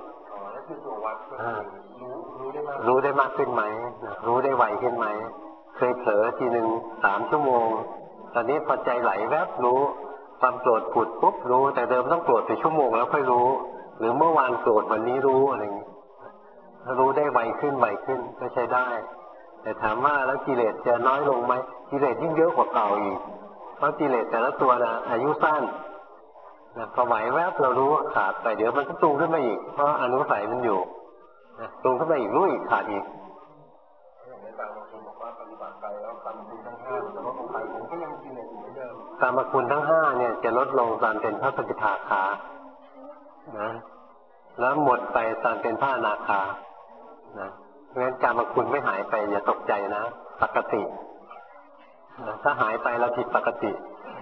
รู้ได้มากขึ้นไหมรู้ได้ไวขึ้นไหมเคยเผลอทีหนึ่ง3 ชั่วโมงตอนนี้พอใจไหลแวบรู้ความโกรธผุดปุ๊บรู้แต่เดิมต้องโกรธไปชั่วโมงแล้วค่อยรู้หรือเมื่อวานโกรธวันนี้รู้อะไรอย่างนี้รู้ได้ไวขึ้นก็ใช้ได้แต่ถามว่าแล้วกิเลสจะน้อยลงไหมกิเลสยิ่งเยอะกว่าเก่าอีกเพราะกิเลสแต่ละตัวนะอายุสั้นพอไหวแวบเรารู้ขาดไปเดี๋ยวมันก็ปรุงขึ้นมาอีกเพราะอนุสัยมันอยู่ปรุงขึ้นมาอีกรู้อีกขาดอีกในบางคนบอกว่าปฏิบัติไปแล้วกรรมคุณทั้ง5แต่ว่าของใครผมก็ยังกินเหมือนเดิมกรรมคุณทั้ง5เนี่ยจะลดลงตอนเป็นพระสกิทาคานะแล้วหมดไปตอนเป็นพระอนาคานะเพราะฉะนั้นกรรมคุณไม่หายไปอย่าตกใจนะปกติถ้าหายไปเราผิดปกติ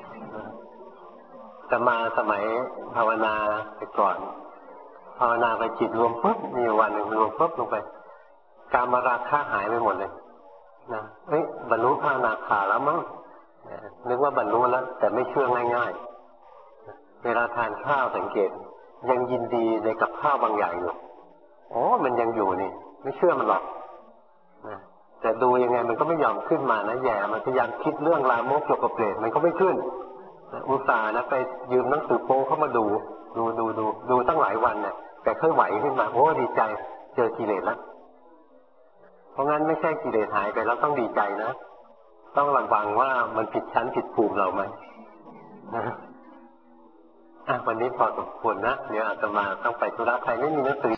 จะมาสมัยภาวนาไปก่อนภาวนาไปจิตรวมปุ๊บมีวันหนึ่งรวมปุ๊บลงไปกามราคะหายไปหมดเลยนะบรรลุพระอนาคาแล้วมั้งนึกว่าบรรลุแล้วแต่ไม่เชื่อง่ายๆเวลาทานข้าวสังเกตยังยินดีในกับข้าวบางอย่างอยู่มันยังอยู่นี่ไม่เชื่อมันหรอกนะแต่ดูยังไงมันก็ไม่ยอมขึ้นมานะแย่มันพยายามคิดเรื่องลามกเกี่ยวกับเปรตมันก็ไม่ขึ้นอุตส่าห์นะไปยืมหนังสือโป๊เข้ามาดูตั้งหลายวันเนี่ยแต่ค่อยไหวขึ้นมาดีใจเจอกิเลสแล้วเพราะงั้นไม่ใช่กิเลสหายไปแล้วต้องดีใจนะต้องระวังว่ามันผิดชั้นผิดภูมิเราไหมนะวันนี้พอสมควรนะเดี๋ยวอาตมาต้องไปธุระใครไม่มีหนังสือ